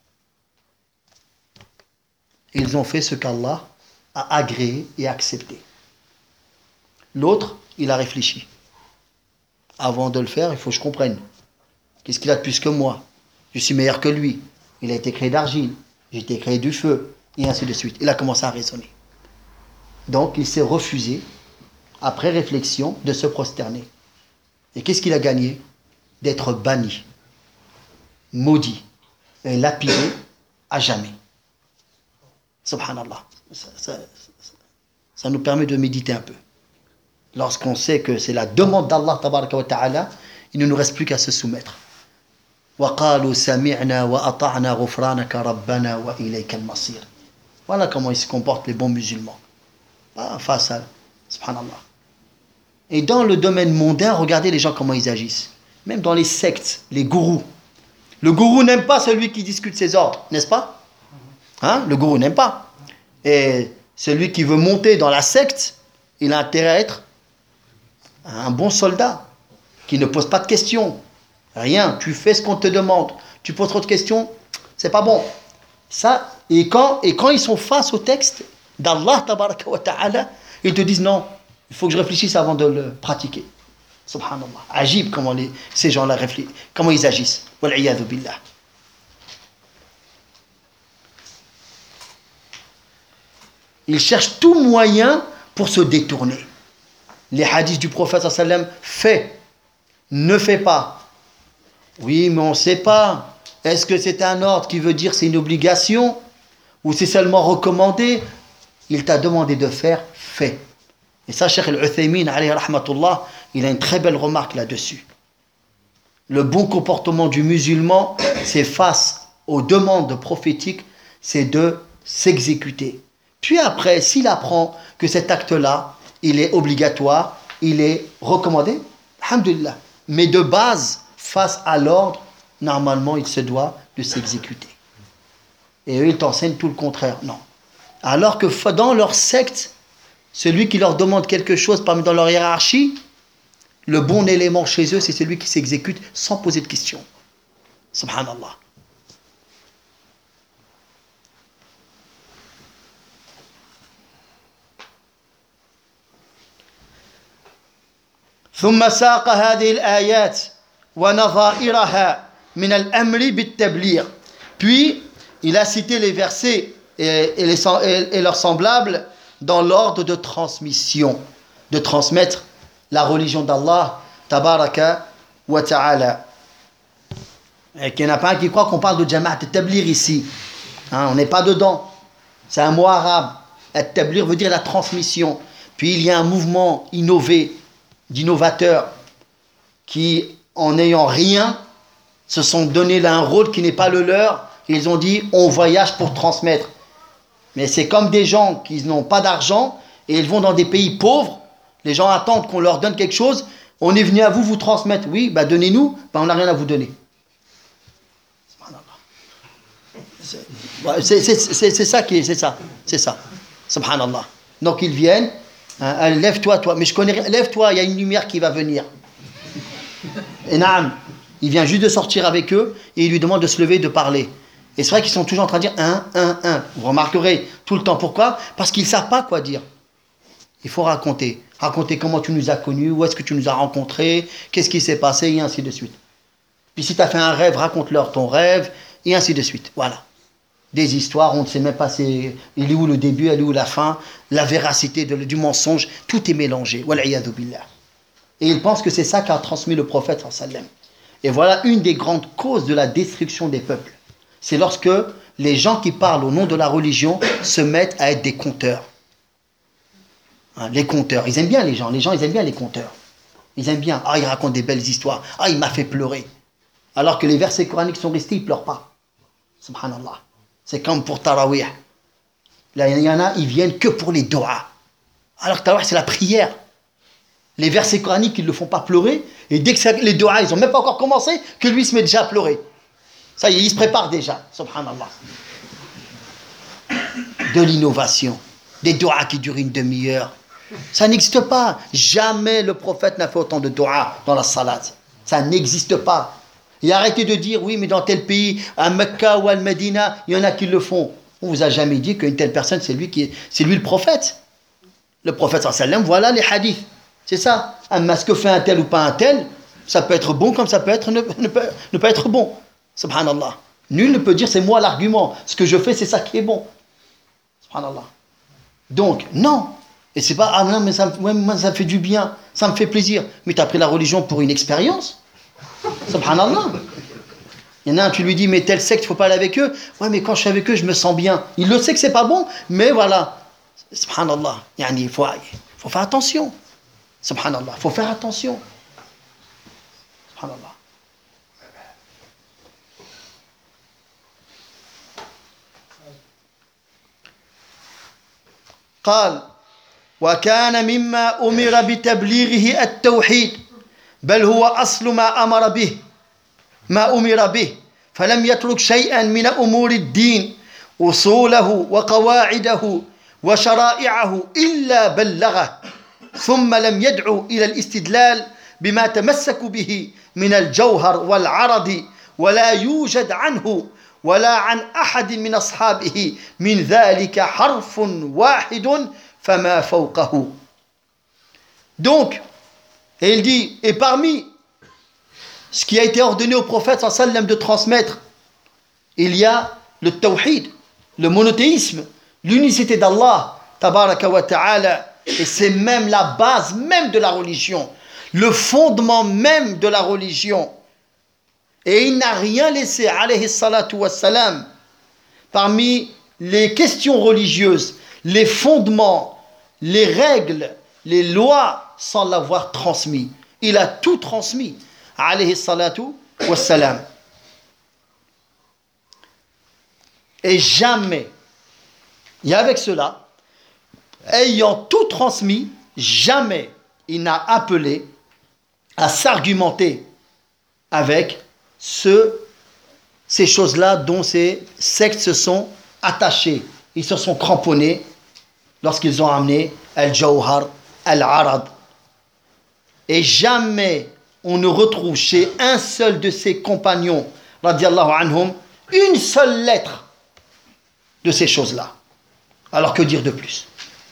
Ils ont fait ce qu'Allah a agréé et accepté. L'autre, il a réfléchi. Avant de le faire, il faut que je comprenne. Qu'est-ce qu'il a de plus que moi? Je suis meilleur que lui. Il a été créé d'argile. j'ai été créé du feu, et ainsi de suite. Il a commencé à raisonner. Donc, il s'est refusé, après réflexion, de se prosterner. Et qu'est-ce qu'il a gagné? D'être banni, maudit et lapidé à jamais. Subhanallah. Ça nous permet de méditer un peu. Lorsqu'on sait que c'est la demande d'Allah, tabaraka wa ta'ala, il ne nous reste plus qu'à se soumettre. وَقَالُوا سَمِعْنَا وَأَطَعْنَا غُفْرَانَكَ رَبَّنَا وَإِلَيْكَ الْمَصِيرُ. Voilà comment ils se comportent les bons musulmans. Face à... Subhanallah. Et dans le domaine mondain, regardez les gens comment ils agissent. Même dans les sectes, les gourous. Le gourou n'aime pas celui qui discute ses ordres, n'est-ce pas? Hein? Le gourou n'aime pas. Et celui qui veut monter dans la secte, il a intérêt à être un bon soldat, qui ne pose pas de questions. Rien, tu fais ce qu'on te demande. Tu poses trop de questions, c'est pas bon. Ça, et quand ils sont face au texte d'Allah, tabaraka wa ta'ala, ils te disent non, il faut que je réfléchisse avant de le pratiquer. Subhanallah. Ajib comment ces gens-là réfléchissent, comment ils agissent. Wal'iyadhu billah. Ils cherchent tout moyen pour se détourner. Les hadiths du prophète sallallahu alayhi wa sallam, fais, ne fais pas. Oui, mais on ne sait pas. Est-ce que c'est un ordre qui veut dire c'est une obligation ou c'est seulement recommandé? Il t'a demandé de faire, fais. Et ça, Cheikh Al-Uthaymin, alayhi rahmatullah, il a une très belle remarque là-dessus. Le bon comportement du musulman, c'est face aux demandes prophétiques, c'est de s'exécuter. Puis après, s'il apprend que cet acte-là, il est obligatoire, il est recommandé, alhamdulillah. Mais de base, face à l'ordre, normalement, il se doit de s'exécuter. Et eux, ils t'enseignent tout le contraire. Non. Alors que dans leur secte, celui qui leur demande quelque chose parmi dans leur hiérarchie, le bon élément chez eux, c'est celui qui s'exécute sans poser de questions. Subhanallah. ثم ساق هذه الآيات ونظائرها من الأمر بالتبليغ. Puis, il a cité les versets et leurs semblables dans l'ordre de transmission, de transmettre la religion d'Allah, tabaraka wa ta'ala. Et qu'il n'y en a pas un qui croit qu'on parle de Jama'at al-Tabligh ici. Hein, on n'est pas dedans. C'est un mot arabe. Al-Tabligh veut dire la transmission. Puis il y a un mouvement innové, d'innovateurs, qui, en n'ayant rien, se sont donné là un rôle qui n'est pas le leur. Et ils ont dit, on voyage pour transmettre. Mais c'est comme des gens qui n'ont pas d'argent et ils vont dans des pays pauvres. Les gens attendent qu'on leur donne quelque chose. On est venu à vous transmettre. Oui, bah donnez-nous. Bah on n'a rien à vous donner. C'est ça qui est, c'est ça. Subhanallah. Donc ils viennent. Hein, lève-toi, toi. Mais je connais rien. Lève-toi, il y a une lumière qui va venir. Et naam. Il vient juste de sortir avec eux et il lui demande de se lever et de parler. Et c'est vrai qu'ils sont toujours en train de dire un. Vous remarquerez tout le temps. Pourquoi? Parce qu'ils ne savent pas quoi dire. Il faut raconter. Raconter comment tu nous as connus, où est-ce que tu nous as rencontrés, qu'est-ce qui s'est passé, et ainsi de suite. Puis si tu as fait un rêve, raconte-leur ton rêve, et ainsi de suite. Voilà. Des histoires, on ne sait même pas il est où le début, elle est où la fin, la véracité du mensonge, tout est mélangé. Wal'iyadhu billah. Et ils pensent que c'est ça qu'a transmis le prophète sallallahu alayhi wa sallam. Et voilà une des grandes causes de la destruction des peuples. C'est lorsque les gens qui parlent au nom de la religion se mettent à être des conteurs. Hein, les conteurs, ils aiment bien les gens ils aiment bien les conteurs. Ils aiment bien, ils racontent des belles histoires, il m'a fait pleurer. Alors que les versets coraniques sont restés, ils ne pleurent pas. Subhanallah. C'est comme pour Tarawih. Là, il y en a, ils viennent que pour les doigts. Alors que Tarawih, c'est la prière. Les versets coraniques, ils ne le font pas pleurer. Et dès que les doigts, ils n'ont même pas encore commencé, que lui se met déjà à pleurer. Ça y est, il se prépare déjà. Subhanallah. De l'innovation. Des doigts qui durent une demi-heure. Ça n'existe pas. Jamais le prophète n'a fait autant de doigts dans la salade. Ça n'existe pas. Et arrêtez de dire, oui, mais dans tel pays, à Mecca ou à Medina, il y en a qui le font. On ne vous a jamais dit qu'une telle personne, c'est lui le prophète. Le prophète sallallahu alayhi wa sallam, voilà les hadiths. C'est ça. Mais ce que fait un tel ou pas un tel, ça peut être bon comme ça peut être ne pas être bon. Subhanallah. Nul ne peut dire c'est moi l'argument. Ce que je fais, c'est ça qui est bon. Subhanallah. Donc, non. Et c'est pas, ah non, mais ça me fait du bien, ça me fait plaisir. Mais tu as pris la religion pour une expérience. Subhanallah. Il y en a un, tu lui dis, mais telle secte, il ne faut pas aller avec eux. Ouais, mais quand je suis avec eux, je me sens bien. Il le sait que c'est pas bon, mais voilà. Subhanallah. Il faut faire attention. Subhanallah. Il faut faire attention. Subhanallah. قال وكان مما أمر بتبليغه التوحيد بل هو أصل ما أمر به فلم يترك شيئا من أمور الدين أصوله وقواعده وشرائعه إلا بلغه ثم لم يدعو إلى الاستدلال بما تمسك به من الجوهر والعرض ولا يوجد عنه ولا عن أحد من أصحابه من ذلك حرف واحد فما فوقه. Donc, et il dit, et parmi ce qui a été ordonné au prophète sallallahu alayhi wa sallam de transmettre, il y a le tawhid, le monothéisme, l'unicité d'Allah, tabaraka wa ta'ala, et c'est même la base même de la religion, le fondement même de la religion. Et il n'a rien laissé, alayhi salatu wassalam, parmi les questions religieuses, les fondements, les règles, les lois, sans l'avoir transmis. Il a tout transmis, alayhi salatu wassalam. Et jamais, et avec cela, ayant tout transmis, jamais il n'a appelé à s'argumenter avec ces choses-là dont ces sectes se sont attachés. Ils se sont cramponnés lorsqu'ils ont amené Al-Jawhar, Al-Arad. Et jamais on ne retrouve chez un seul de ses compagnons, radiallahu anhum, une seule lettre de ces choses-là. Alors que dire de plus?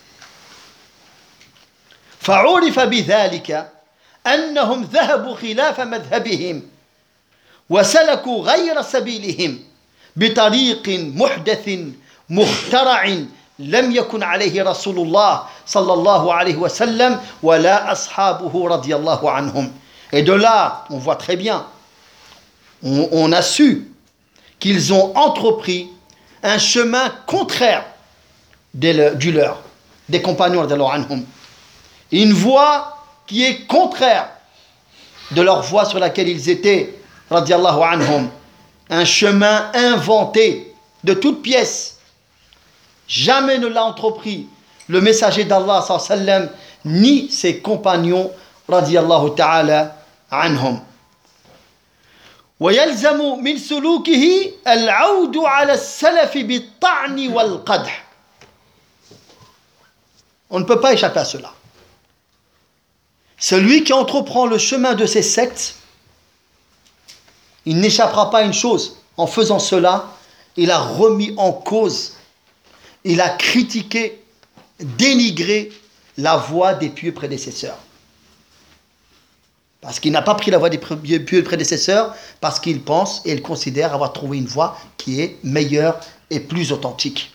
فعرف بذلك أنهم ذهبوا خلاف مذهبهم وسلكوا غير سبيلهم بطريق محدث مخترع لم يكن عليه رسول الله صلى الله عليه وسلم ولا أصحابه رضي الله عنهم. Et de là, on voit très bien, on a su qu'ils ont entrepris un chemin contraire du leur, des compagnons radiallahu anhum. Une voie qui est contraire de leur voie sur laquelle ils étaient, radiallahu anhum. Un chemin inventé de toutes pièces. Jamais ne l'a entrepris le messager d'Allah sallallahu alayhi wa sallam, ni ses compagnons, radiallahu ta'ala anhum. ويلزم من سلوكه العود على السلف بالطعن والقدح. On ne peut pas échapper à cela. Celui qui entreprend le chemin de ces sectes, il n'échappera pas à une chose. En faisant cela, il a remis en cause, il a critiqué, dénigré la voie des pieux prédécesseurs. Parce qu'il n'a pas pris la voie des pieux prédécesseurs, parce qu'il pense et il considère avoir trouvé une voie qui est meilleure et plus authentique.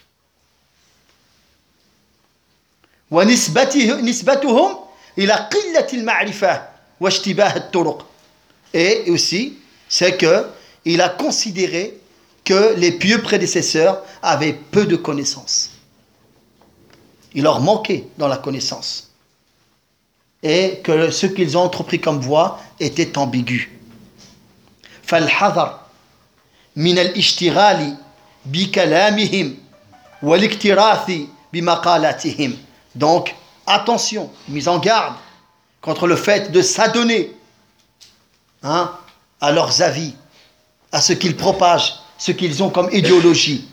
وَنِسْبَتُهُمْ إلى قلة المعرفة واشتباه الطرق. Et aussi, c'est qu'il a considéré que les pieux prédécesseurs avaient peu de connaissances. Il leur manquait dans la connaissance. Et que ce qu'ils ont entrepris comme voie était ambigu. فالحذر من الاشتغال بكلامهم والاكتراث بمقالاتهم. Donc, attention, mise en garde contre le fait de s'adonner à leurs avis, à ce qu'ils propagent, ce qu'ils ont comme idéologie.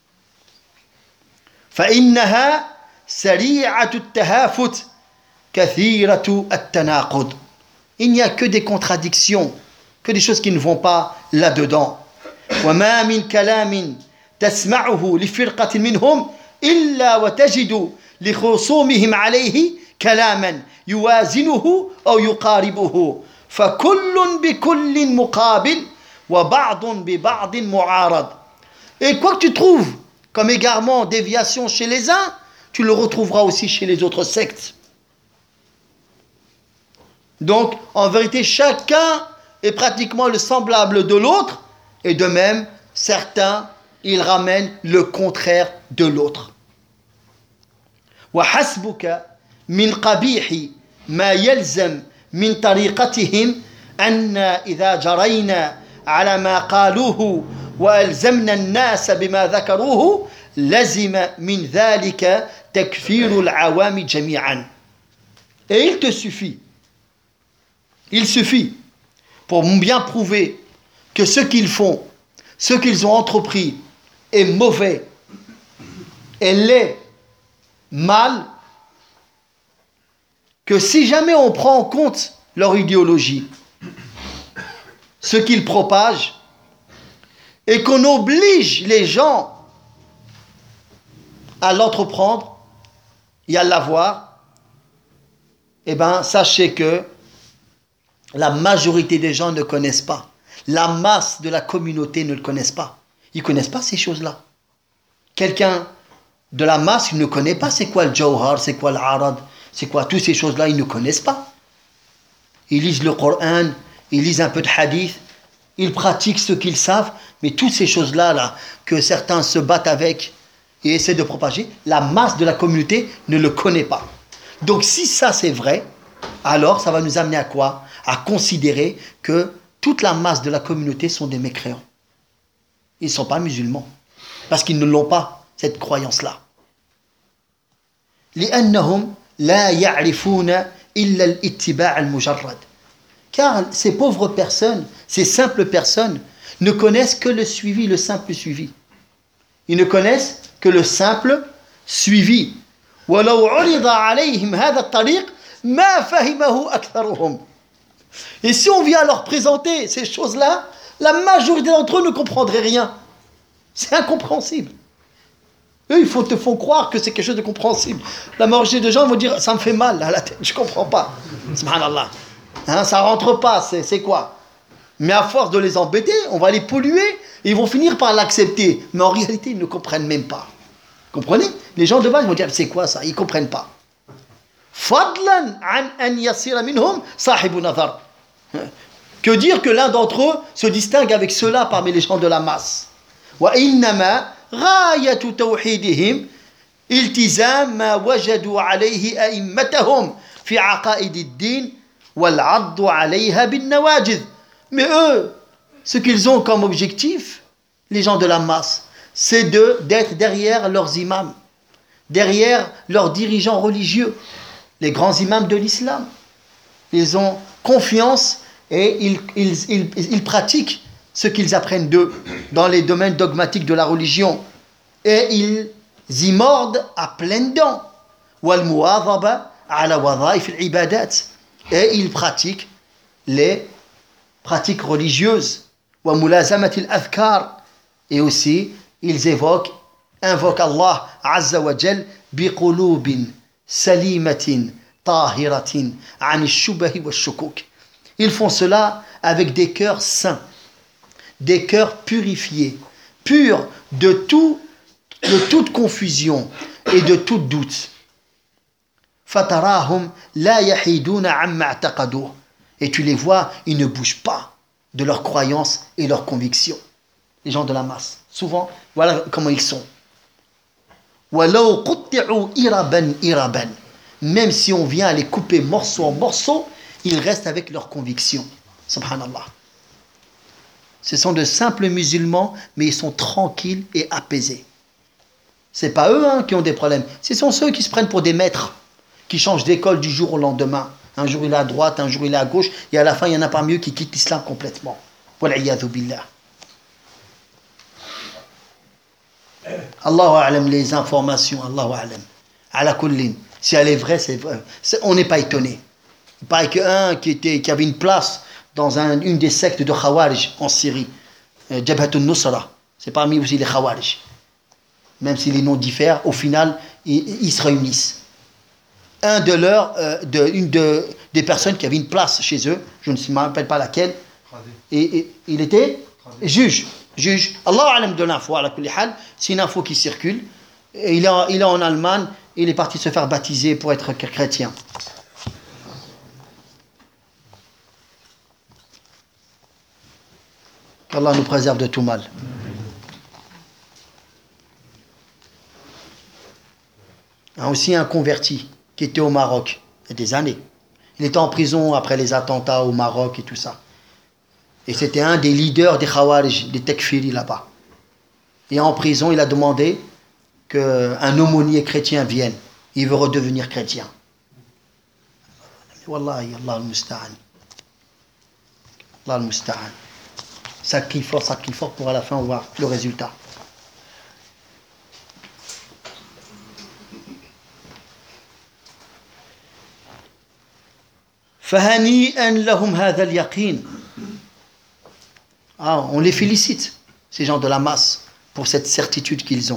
فإنها سريعة التهافت كثيرة التناقض. Il n'y a que des contradictions, que des choses qui ne vont pas là-dedans. وما من كلام تسمعه لفرقة منهم إلا وتجد لخصومهم عليه كلاما يوازنه أو يقاربه فكل بكل مقابل وَبَعْضٌ بِبَعْضٍ مُعَارَضٍ. Et quoi que tu trouves comme égarement, déviation chez les uns, tu le retrouveras aussi chez les autres sectes. Donc, en vérité, chacun est pratiquement le semblable de l'autre, et de même, certains, ils ramènent le contraire de l'autre. وحسبك من قبيح ما يلزم من طريقتهم أن إذا جرينا على ما قالوه وألزمنا الناس بما ذكروه لزم من ذلك تكفير العوام جميعا. Et il suffit pour bien prouver que ce qu'ils font, ce qu'ils ont entrepris est mauvais, est laid, mal, que si jamais on prend en compte leur idéologie, ce qu'ils propagent, et qu'on oblige les gens à l'entreprendre et à l'avoir, eh bien, sachez que la majorité des gens ne connaissent pas. La masse de la communauté ne le connaissent pas. Ils ne connaissent pas ces choses-là. Quelqu'un de la masse, il ne connaît pas c'est quoi le jawhar, c'est quoi l'arad, c'est quoi toutes ces choses-là, ils ne connaissent pas. Ils lisent le Coran, ils lisent un peu de hadith, ils pratiquent ce qu'ils savent, mais toutes ces choses-là là, que certains se battent avec et essaient de propager, la masse de la communauté ne le connaît pas. Donc si ça c'est vrai, alors ça va nous amener à quoi? À considérer que toute la masse de la communauté sont des mécréants. Ils ne sont pas musulmans, parce qu'ils ne l'ont pas, cette croyance-là. لأنهم لا يعرفون إلا الاتباع المجرد. Car ces pauvres personnes, ces simples personnes, ne connaissent que le suivi, le simple suivi. Ils ne connaissent que le simple suivi. ولو عرض عليهم هذا الطريق ما فهمه أكثرهم. Et si on vient leur présenter ces choses-là, la majorité d'entre eux ne comprendraient rien. C'est incompréhensible. Eux, ils te font croire que c'est quelque chose de compréhensible. La majorité des gens vont dire, ça me fait mal à la tête, je ne comprends pas. Subhanallah. Hein, ça ne rentre pas, c'est quoi? Mais à force de les embêter, on va les polluer, et ils vont finir par l'accepter. Mais en réalité, ils ne comprennent même pas. Comprenez? Les gens de base vont dire, c'est quoi ça? Ils ne comprennent pas. Fadlan an an yasira minhum sahibu nazar. Que dire que l'un d'entre eux se distingue avec ceux-là parmi les gens de la masse. Wa innama غاية توحيدهم التزام ما وجدوا عليه أئمتهم في عقائد الدين والعض عليها بالنواجذ. Mais eux, ce qu'ils ont comme objectif, les gens de la masse, c'est d'être derrière leurs imams, derrière leurs dirigeants religieux, les grands imams de l'islam. Ils ont confiance et ils pratiquent ce qu'ils apprennent d'eux dans les domaines dogmatiques de la religion. Et ils y mordent à pleines dents. Et ils pratiquent les pratiques religieuses. Et aussi, ils invoquent Allah Azza wa Jal biqulubin salimatin tahiratin an ash-shubahi wash-shukuk. Ils font cela avec des cœurs saints, des cœurs purifiés, purs de toute confusion et de tout doute. Fatarahum la yahiduna amma i'taqaduh. Et tu les vois, ils ne bougent pas de leurs croyances et leurs convictions. Les gens de la masse, souvent, voilà comment ils sont. Walau qutti'u iraban iraban. Même si on vient les couper morceau en morceau, ils restent avec leurs convictions. Subhanallah. Ce sont de simples musulmans, mais ils sont tranquilles et apaisés. Ce n'est pas eux qui ont des problèmes. Ce sont ceux qui se prennent pour des maîtres, qui changent d'école du jour au lendemain. Un jour il est à droite, un jour il est à gauche, et à la fin il y en a parmi eux qui quittent l'islam complètement. Wal'iyadhu billah. Allahu a'lam, les informations, Allahu a'lam. Ala kullin. Si elle est vraie, c'est vrai. On n'est pas étonné. Il paraît qu'un qui avait une place dans une des sectes de Khawarij en Syrie, Jabhat al-Nusra, c'est parmi aussi les Khawarij. Même si les noms diffèrent, au final, ils se réunissent. Une des personnes qui avait une place chez eux, je ne me rappelle pas laquelle, et il était Juge. Allah alam de l'info, à la kulli hal, c'est une info qui circule. Et il est en Allemagne, il est parti se faire baptiser pour être chrétien. Qu'Allah nous préserve de tout mal. Il y a aussi un converti qui était au Maroc il y a des années. Il était en prison après les attentats au Maroc et tout ça. Et c'était un des leaders des Khawarij, des Tekfiri là-bas. Et en prison, il a demandé qu'un aumônier chrétien vienne. Il veut redevenir chrétien. Wallahi, Allah al-Musta'an. Allah al-Musta'an. Sacré fort pour à la fin voir le résultat. فهنيئا لهم هذا اليقين. On les félicite, ces gens de la masse, pour cette certitude qu'ils ont.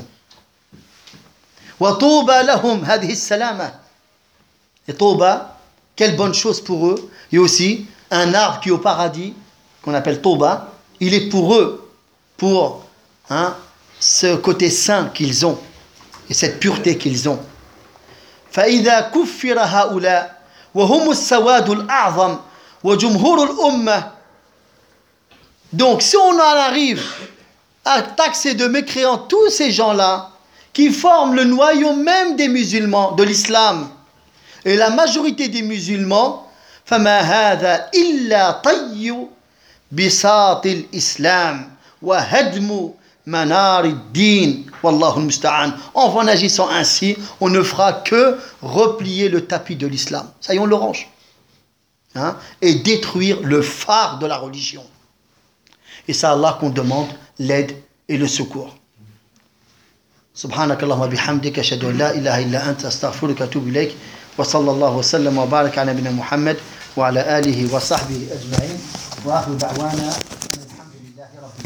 وطوبى لهم هذه السلامة. Et Toba, quelle bonne chose pour eux. Et aussi un arbre qui est au paradis, qu'on appelle Toba, il est pour eux, pour ce côté saint qu'ils ont et cette pureté qu'ils ont. فإذا كفر هؤلاء وهم السواد الأعظم وجمهور الأمة. Donc si on en arrive à taxer de mécréants tous ces gens-là qui forment le noyau même des musulmans, de l'islam, et la majorité des musulmans, فما هذا إلا طي بساط الإسلام وهدم منار الدين والله المستعان. En agissant ainsi, on ne fera que replier le tapis de l'islam. Ça y est, on le range. Et détruire le phare de la religion. Et c'est à Allah qu'on demande l'aide et le secours. سبحانك اللهم وبحمدك أشهد أن لا إله إلا أنت أستغفرك وأتوب إليك وصلى الله وسلم وبارك على نبينا محمد وعلى آله وصحبه أجمعين وآخر دعوانا الحمد لله رب العالمين.